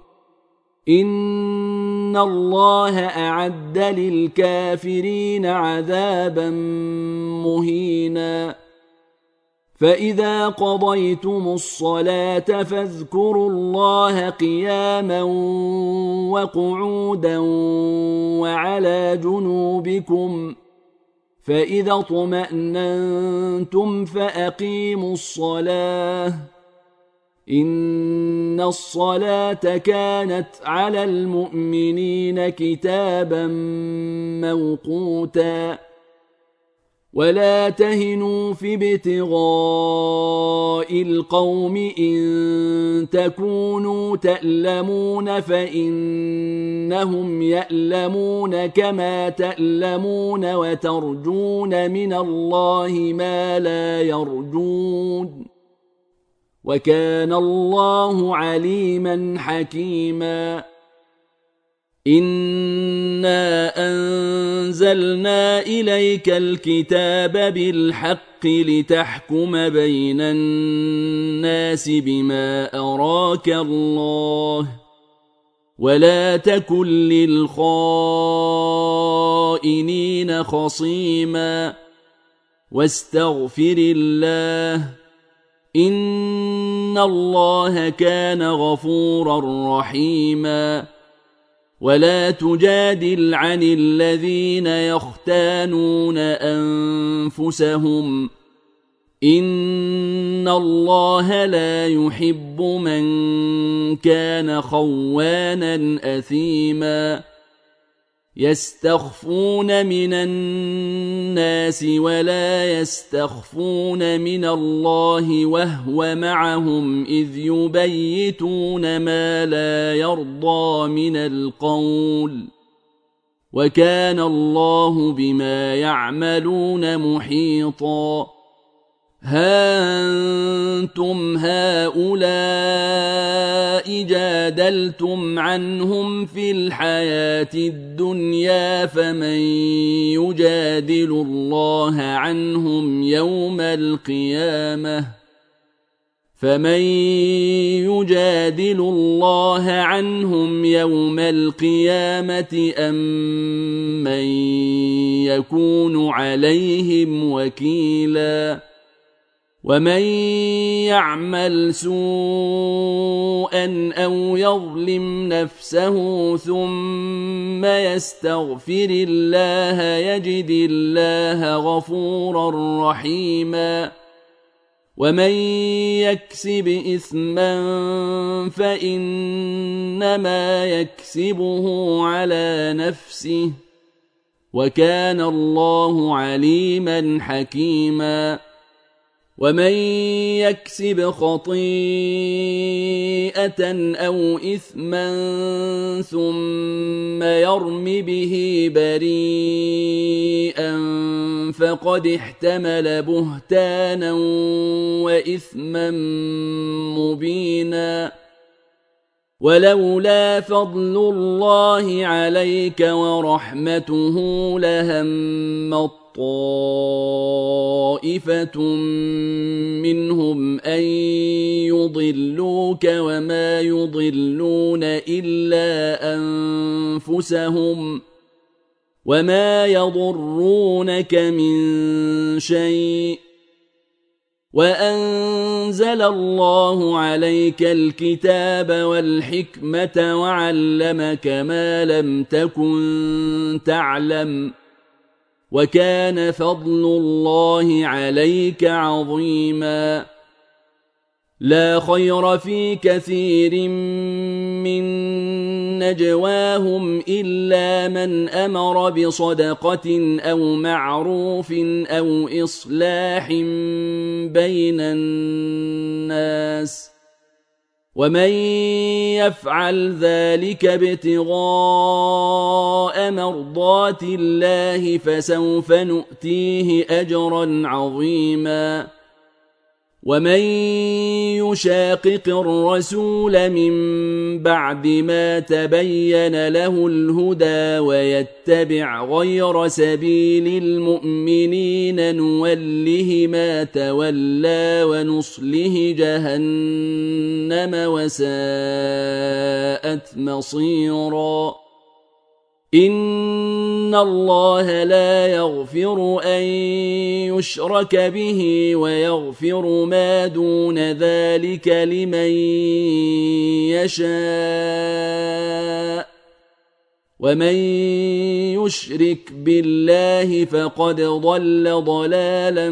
إن الله أعد للكافرين عذابا مهينا فإذا قضيتم الصلاة فاذكروا الله قياما وقعودا وعلى جنوبكم فإذا اطمأننتم فأقيموا الصلاة إن الصلاة كانت على المؤمنين كتابا موقوتا ولا تهنوا في ابتغاء القوم إن تكونوا تألمون فإنهم يألمون كما تألمون وترجون من الله ما لا يرجون وكان الله عليما حكيما إنا أنزلنا إليك الكتاب بالحق لتحكم بين الناس بما أراك الله ولا تكن للخائنين خصيما واستغفر الله إن الله كان غفورا رحيما ولا تجادل عن الذين يختانون أنفسهم إن الله لا يحب من كان خوانا أثيما يستخفون من الناس ولا يستخفون من الله وهو معهم إذ يبيتون ما لا يرضى من القول وكان الله بما يعملون محيطا ها أنتم هؤلاء جادلتم عنهم في الحياة الدنيا فمن يجادل الله عنهم يوم القيامة فمن يجادل الله عنهم يوم القيامة أم من يكون عليهم وكيلاً ومن يعمل سوءا أو يظلم نفسه ثم يستغفر الله يجد الله غفورا رحيما ومن يكسب إثما فإنما يكسبه على نفسه وكان الله عليما حكيما ومن يكسب خطيئة أو إثما ثم يرم به بريئا فقد احتمل بهتانا وإثما مبينا ولولا فضل الله عليك ورحمته لهم طائفة منهم أن يضلوك وما يضلون إلا أنفسهم وما يضرونك من شيء وأنزل الله عليك الكتاب والحكمة وعلمك ما لم تكن تعلم وكان فضل الله عليك عظيما لا خير في كثير من نجواهم إلا من أمر بصدقة أو معروف أو إصلاح بين الناس ومن يفعل ذلك ابتغاء مرضات الله فسوف نؤتيه أجرا عظيما ومن يشاقق الرسول من بعد ما تبين له الهدى ويتبع غير سبيل المؤمنين نوله ما تولى ونصله جهنم وساءت مصيرا إن الله لا يغفر أن يشرك به ويغفر ما دون ذلك لمن يشاء ومن يشرك بالله فقد ضل ضلالا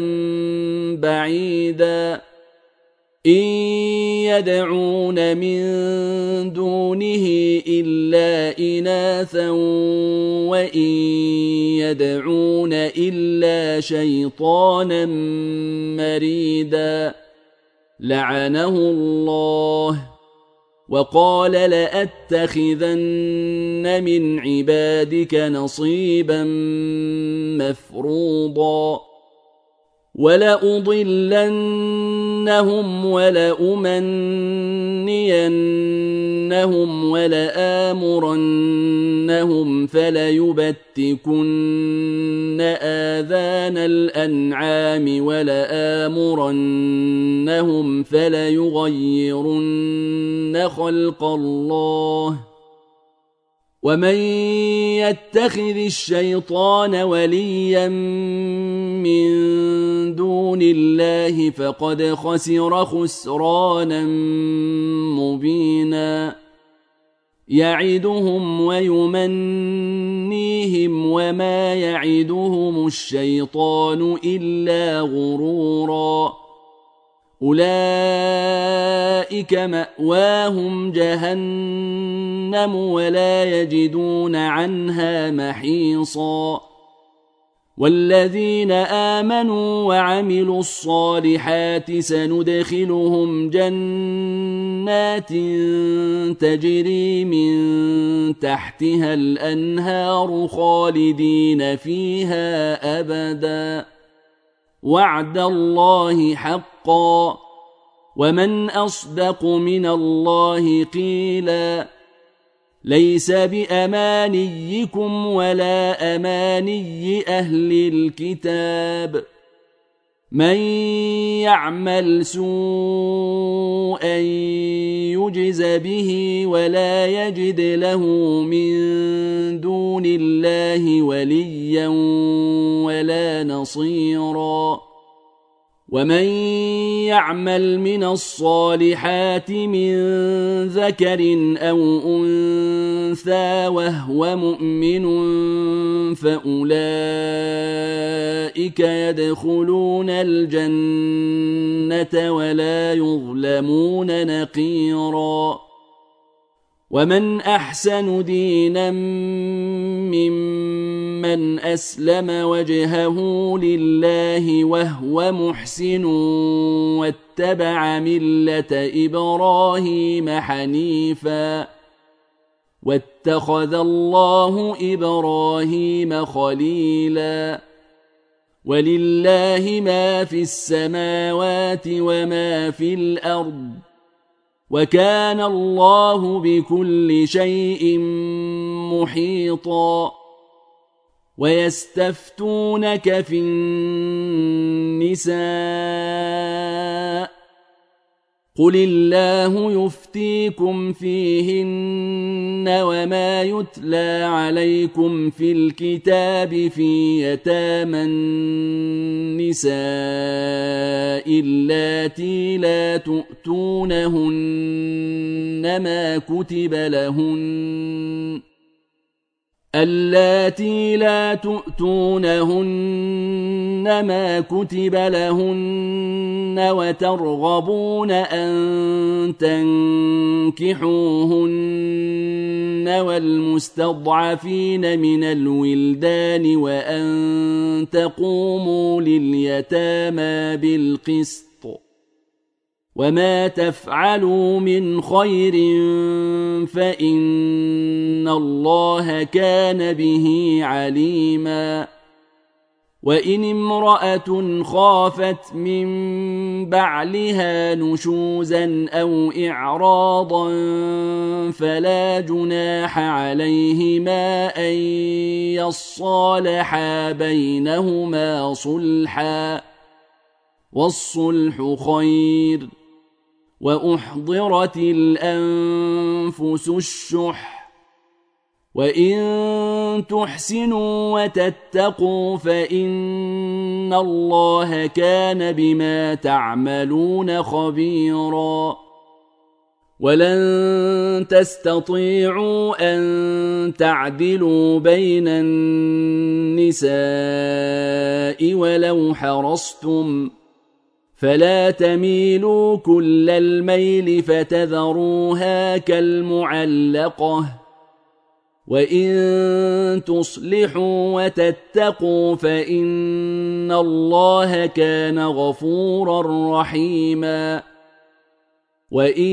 بعيدا إن يدعون من دونه إلا إناثا وإن يدعون إلا شيطانا مريدا لعنه الله وقال لأتخذن من عبادك نصيبا مفروضا ولأضلنهم ولأمنينهم ولآمرنهم فليبتكن آذان الأنعام ولآمرنهم فليغيرن خلق الله ومن يتخذ الشيطان وليا من دون الله فقد خسر خسرانا مبينا يعدهم ويمنيهم وما يعدهم الشيطان إلا غرورا أولئك مأواهم جهنم ولا يجدون عنها محيصا والذين آمنوا وعملوا الصالحات سندخلهم جنات تجري من تحتها الأنهار خالدين فيها أبدا وعد الله حقا ومن أصدق من الله قيلا ليس بأمانيكم ولا أماني أهل الكتاب من يعمل سوءا يجز به ولا يجد له من دون الله وليا ولا نصيرا ومن يعمل من الصالحات من ذكر أو أنثى وهو مؤمن فأولئك يدخلون الجنة ولا يظلمون نقيرا ومن أحسن دينا ممن أسلم وجهه لله وهو محسن واتبع ملة إبراهيم حنيفا واتخذ الله إبراهيم خليلا ولله ما في السماوات وما في الأرض وكان الله بكل شيء محيطا ويستفتونك في النساء قل الله يفتيكم فيهن وما يتلى عليكم في الكتاب في يتامى النساء اللاتي لا تؤتونهن ما كتب لهن اللاتي لا تؤتونهن ما كتب لهن وترغبون أن تنكحوهن والمستضعفين من الولدان وأن تقوموا لليتامى بالقسط وما تفعلوا من خير فإن الله كان به عليما وإن امرأة خافت من بعلها نشوزا أو إعراضا فلا جناح عليهما أن يصالحا بينهما صلحا والصلح خير وأحضرت الأنفس الشح وإن تحسنوا وتتقوا فإن الله كان بما تعملون خبيرا ولن تستطيعوا أن تعدلوا بين النساء ولو حرصتم فلا تميلوا كل الميل فتذروها كالمعلقة وإن تصلحوا وتتقوا فإن الله كان غفورا رحيما وإن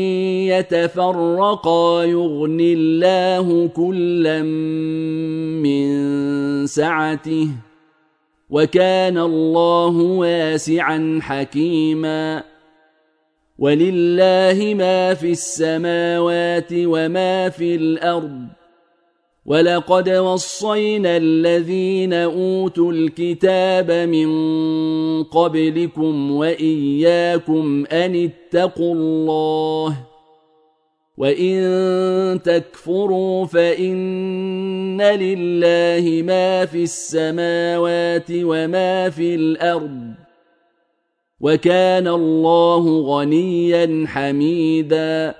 يتفرقا يغن الله كلا من سعته وكان الله واسعا حكيما ولله ما في السماوات وما في الأرض ولقد وصينا الذين أوتوا الكتاب من قبلكم وإياكم أن اتقوا الله وإن تكفروا فإن لله ما في السماوات وما في الأرض وكان الله غنيا حميدا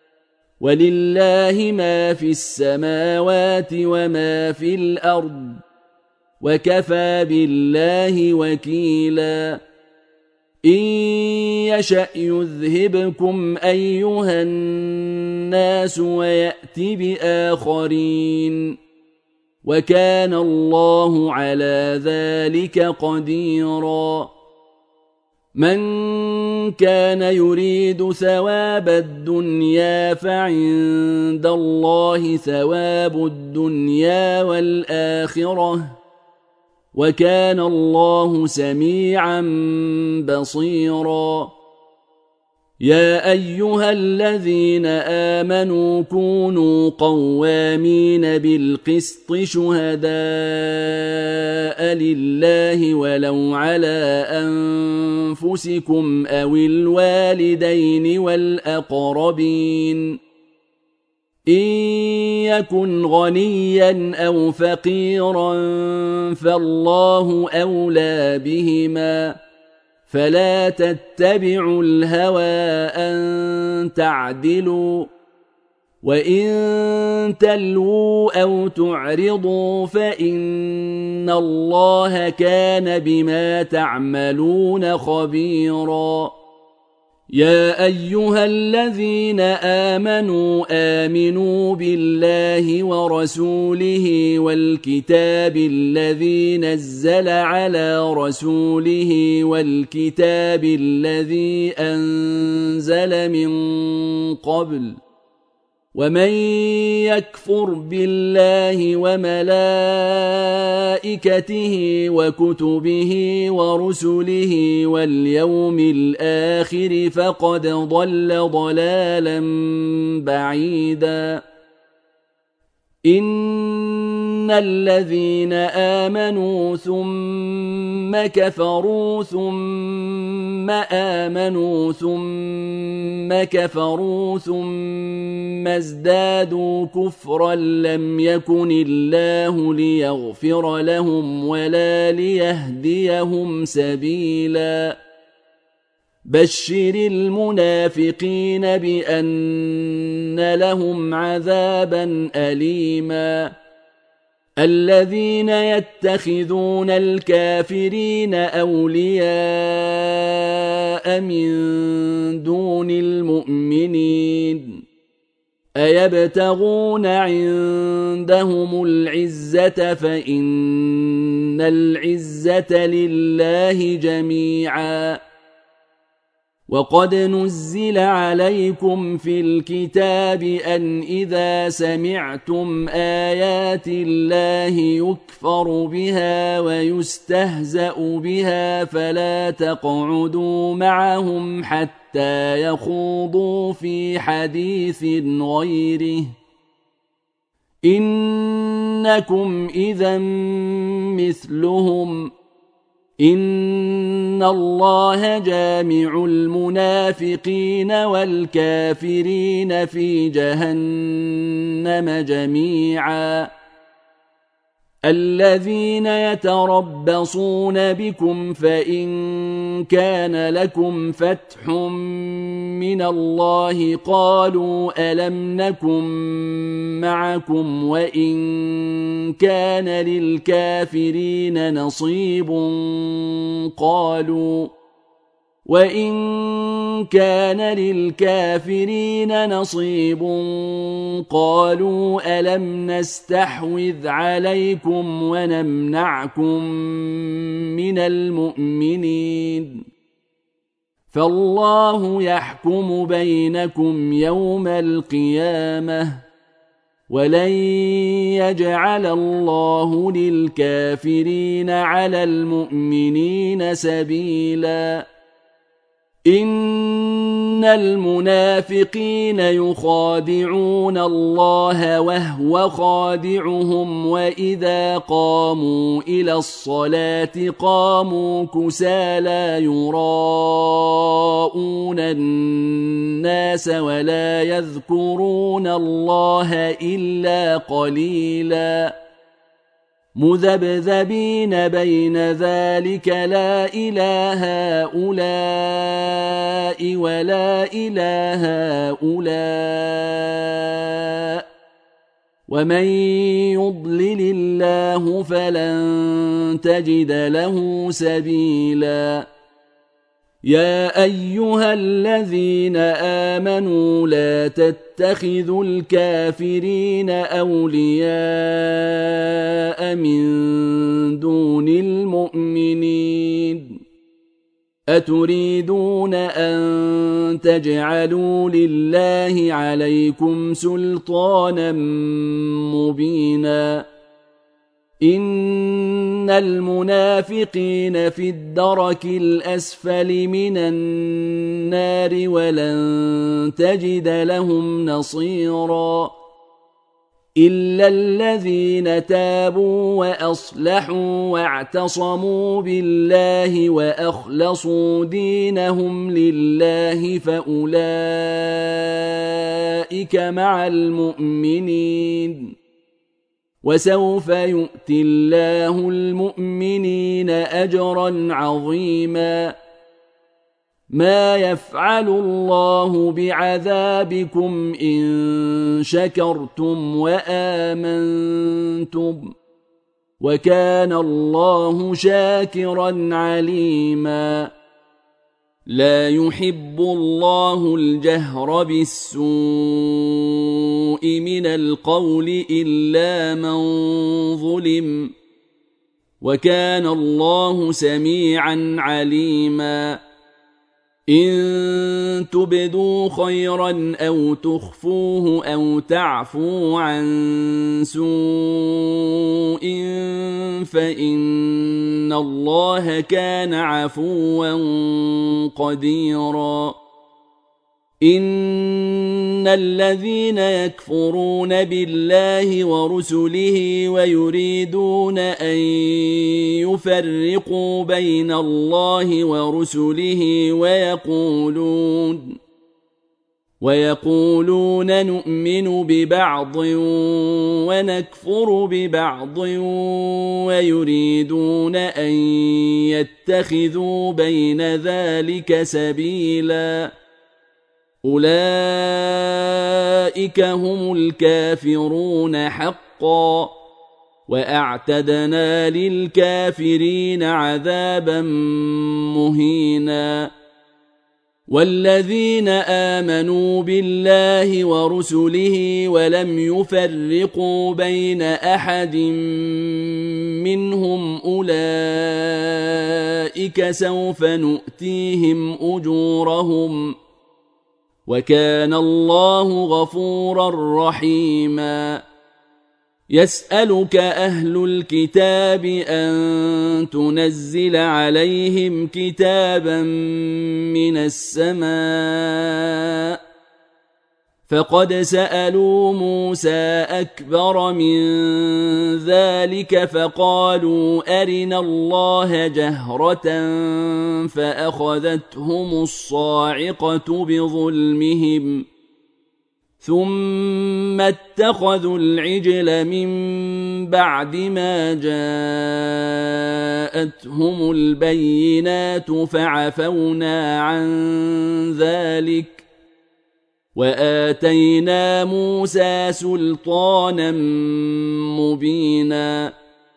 ولله ما في السماوات وما في الأرض وكفى بالله وكيلا إن يشأ يذهبكم أيها الناس ويأت بآخرين وكان الله على ذلك قديرا من كان يريد ثواب الدنيا فعند الله ثواب الدنيا والآخرة وكان الله سميعا بصيرا يا أيها الذين آمنوا كونوا قوامين بالقسط شهداء لله ولو على أنفسكم أو الوالدين والأقربين إن يكن غنيا أو فقيرا فالله أولى بهما فلا تتبعوا الهوى أن تعدلوا وإن تلووا أو تعرضوا فإن الله كان بما تعملون خبيرا يا أيها الذين آمنوا آمنوا بالله ورسوله والكتاب الذي نزل على رسوله والكتاب الذي أنزل من قبل ومن يكفر بالله وملائكته وكتبه ورسله واليوم الآخر فقد ضل ضلالا بعيدا إن الذين آمنوا ثم كفروا ثم آمنوا ثم كفروا ثم ازدادوا كفرا لم يكن الله ليغفر لهم ولا ليهديهم سبيلا بشر المنافقين بأن لهم عذابا أليما الذين يتخذون الكافرين أولياء من دون المؤمنين أيبتغون عندهم العزة فإن العزة لله جميعا وقد نزل عليكم في الكتاب أن إذا سمعتم آيات الله يكفر بها ويستهزأ بها فلا تقعدوا معهم حتى يخوضوا في حديث غيره إنكم إذا مثلهم إن الله جامع المنافقين والكافرين في جهنم جميعا الذين يتربصون بكم فإن كان لكم فتح من الله قالوا ألم نكن معكم وإن كان للكافرين نصيب قالوا وإن كان للكافرين نصيب قالوا ألم نستحوذ عليكم ونمنعكم من المؤمنين فالله يحكم بينكم يوم القيامة ولن يجعل الله للكافرين على المؤمنين سبيلا إن المنافقين يخادعون الله وهو خادعهم وإذا قاموا إلى الصلاة قاموا كسالى يراءون الناس ولا يذكرون الله إلا قليلاً مذبذبين بين ذلك لا إله هؤلاء ولا إله هؤلاء ومن يضلل الله فلن تجد له سبيلا يا أيها الذين آمنوا لا تتخذوا الكافرين أولياء من دون المؤمنين أتريدون أن تجعلوا لله عليكم سلطانا مبينا إن المنافقين في الدرك الأسفل من النار ولن تجد لهم نصيرا إلا الذين تابوا وأصلحوا واعتصموا بالله وأخلصوا دينهم لله فأولئك مع المؤمنين وسوف يؤتي الله المؤمنين أجرا عظيما ما يفعل الله بعذابكم إن شكرتم وآمنتم وكان الله شاكرا عليما لا يحب الله الجهر بالسوء من القول إلا من ظلم وكان الله سميعا عليما إن تبدوا خيرا أو تخفوه أو تعفو عن سوء فإن الله كان عفوا قديرا إن الذين يكفرون بالله ورسله ويريدون أن يفرقوا بين الله ورسله ويقولون ويقولون نؤمن ببعض ونكفر ببعض ويريدون أن يتخذوا بين ذلك سبيلا أولئك هم الكافرون حقا وأعتدنا للكافرين عذابا مهينا والذين آمنوا بالله ورسله ولم يفرقوا بين أحد منهم أولئك سوف نؤتيهم أجورهم وكان الله غفورا رحيما يسألك أهل الكتاب أن تنزل عليهم كتابا من السماء فقد سألوا موسى أكبر من ذلك فقالوا أرنا الله جهرة فأخذتهم الصاعقة بظلمهم ثم اتخذوا العجل من بعد ما جاءتهم البينات فعفونا عن ذلك وآتينا موسى سلطانا مبينا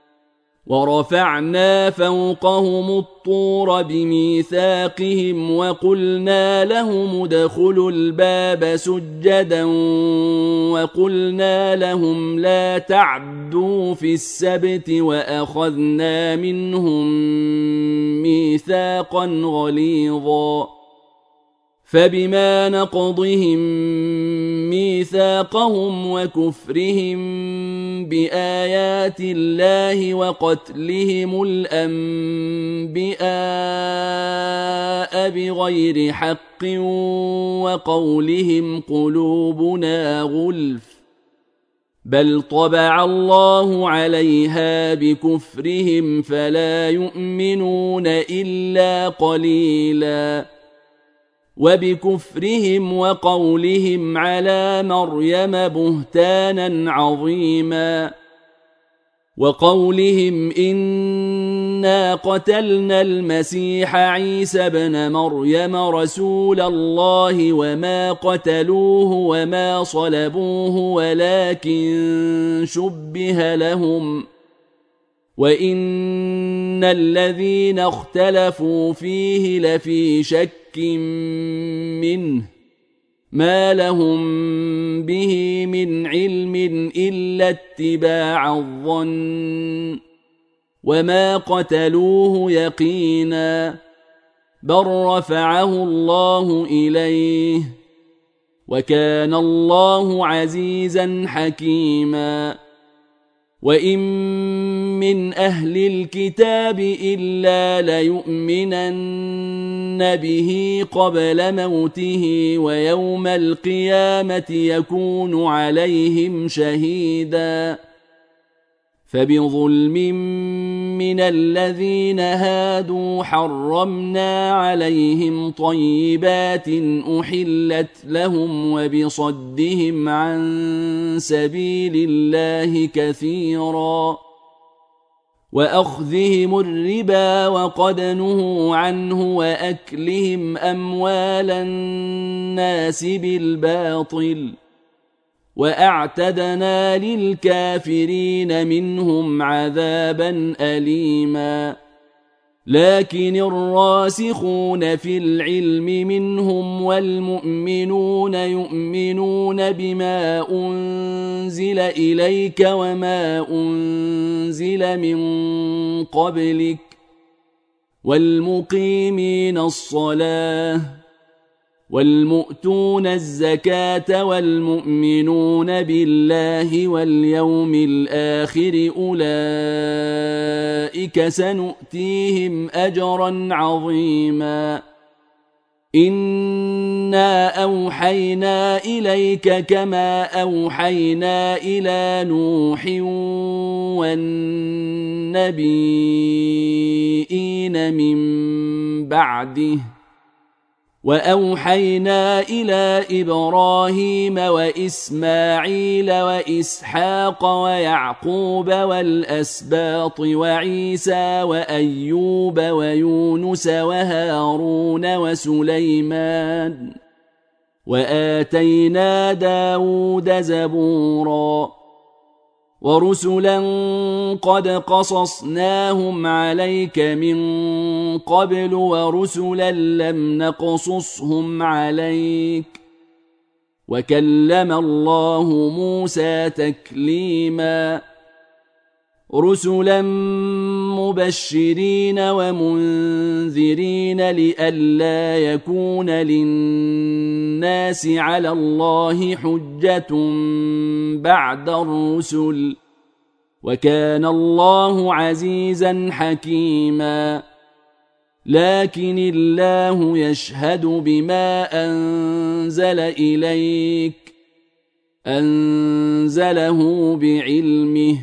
ورفعنا فوقهم الطور بميثاقهم وقلنا لهم ادخلوا الباب سجدا وقلنا لهم لا تعدوا في السبت وأخذنا منهم ميثاقا غليظا فبما نقضهم ميثاقهم وكفرهم بآيات الله وقتلهم الأنبياء بغير حق وقولهم قلوبنا غلف بل طبع الله عليها بكفرهم فلا يؤمنون إلا قليلاً وبكفرهم وقولهم على مريم بهتانا عظيما وقولهم إنا قتلنا المسيح عيسى ابن مريم رسول الله وما قتلوه وما صلبوه ولكن شبه لهم وإن الذين اختلفوا فيه لفي شك منه ما لهم به من علم إلا اتباع الظن وما قتلوه يقينا بل رفعه الله إليه وكان الله عزيزا حكيما وإن من أهل الكتاب إلا ليؤمنن به قبل موته ويوم القيامة يكون عليهم شهيدا فبظلم من الذين هادوا حرمنا عليهم طيبات أحلت لهم وبصدهم عن سبيل الله كثيرا وأخذهم الربا وقد نهوا عنه وأكلهم أموال الناس بالباطل وأعتدنا للكافرين منهم عذابا أليما لكن الراسخون في العلم منهم والمؤمنون يؤمنون بما أنزل إليك وما أنزل من قبلك والمقيمين الصلاة والمؤتون الزكاة والمؤمنون بالله واليوم الآخر أولئك سنؤتيهم أجرا عظيما إنا أوحينا إليك كما أوحينا إلى نوح والنبيين من بعده وأوحينا إلى إبراهيم وإسماعيل وإسحاق ويعقوب والأسباط وعيسى وأيوب ويونس وهارون وسليمان وآتينا داود زبورا ورسلا قد قصصناهم عليك من قبل ورسلا لم نقصصهم عليك وكلم الله موسى تكليما رسلا مبشرين ومنذرين لئلا يكون للناس على الله حجة بعد الرسل وكان الله عزيزا حكيما لكن الله يشهد بما أنزل إليك أنزله بعلمه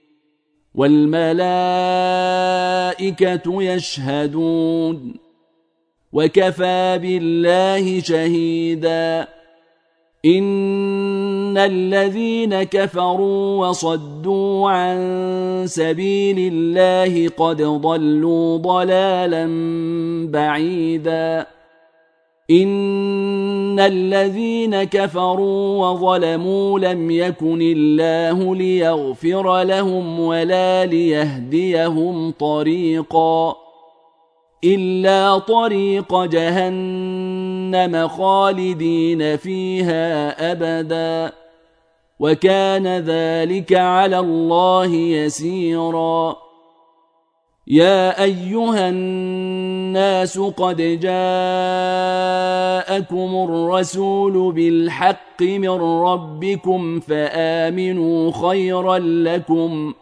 والملائكة يشهدون وكفى بالله شهيدا إن الذين كفروا وصدوا عن سبيل الله قد ضلوا ضلالا بعيدا إن الذين كفروا وظلموا لم يكن الله ليغفر لهم ولا ليهديهم طريقا إلا طريق جهنم خالدين فيها أبدا وكان ذلك على الله يسيرا يا أيها الناس قد جاءكم الرسول بالحق من ربكم فآمنوا خيرا لكم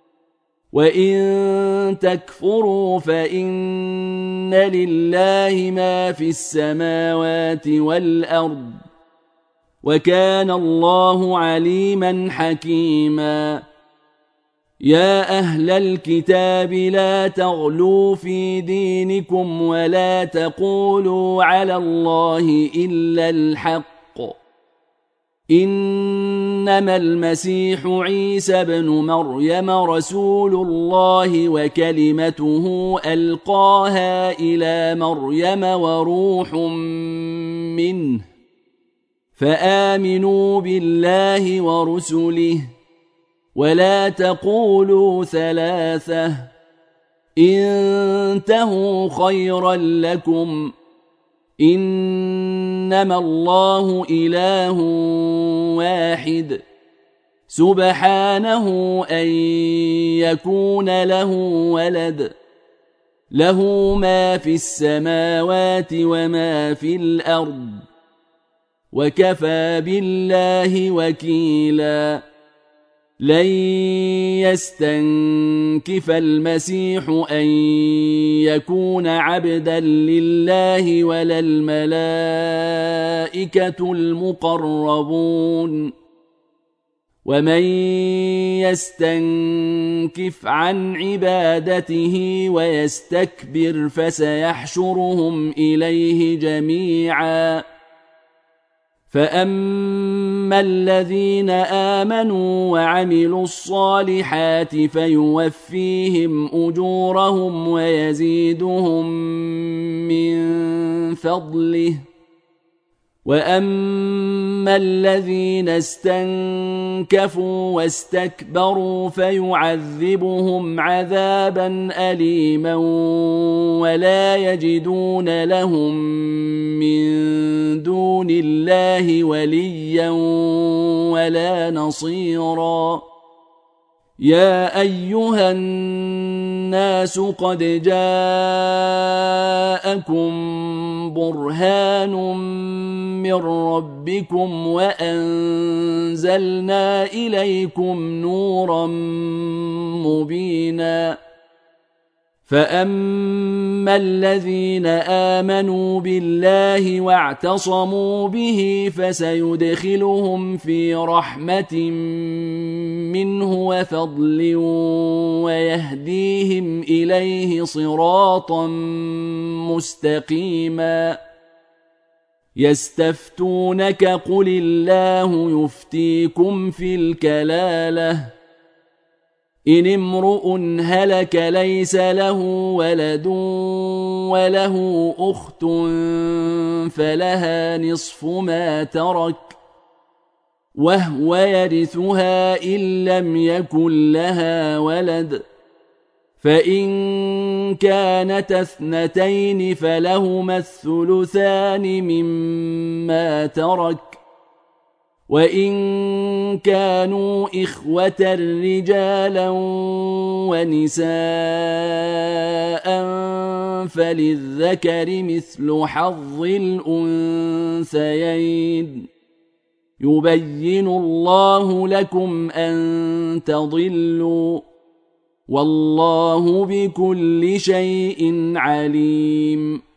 وإن تكفروا فإن لله ما في السماوات والأرض وكان الله عليما حكيما يا أهل الكتاب لا تغلوا في دينكم ولا تقولوا على الله إلا الحق إنما المسيح عيسى بن مريم رسول الله وكلمته ألقاها إلى مريم وروح منه فآمنوا بالله ورسله ولا تقولوا ثلاثة انتهوا خيرا لكم إنما الله إله واحد سبحانه أن يكون له ولد له ما في السماوات وما في الأرض وكفى بالله وكيلا لن يستنكف المسيح أن يكون عبدا لله ولا الملائكة المقربون ومن يستنكف عن عبادته ويستكبر فسيحشرهم إليه جميعا فأما الذين آمنوا وعملوا الصالحات فيوفيهم أجورهم ويزيدهم من فضله وأما الذين استنكفوا واستكبروا فيعذبهم عذابا أليما ولا يجدون لهم من دون الله وليا ولا نصيرا يا أيها الناس قد جاءكم برهان من ربكم وأنزلنا إليكم نورا مبينا فأما الذين آمنوا بالله واعتصموا به فسيدخلهم في رحمة منه وفضل ويهديهم إليه صراطا مستقيما يستفتونك قل الله يفتيكم في الكلالة إن امرؤ هلك ليس له ولد وله أخت فلها نصف ما ترك وهو يرثها إن لم يكن لها ولد فإن كانت اثنتين فلهما الثلثان مما ترك وإن كانوا إخوة رجالا ونساء فللذكر مثل حظ الأنثيين يبين الله لكم أن تضلوا والله بكل شيء عليم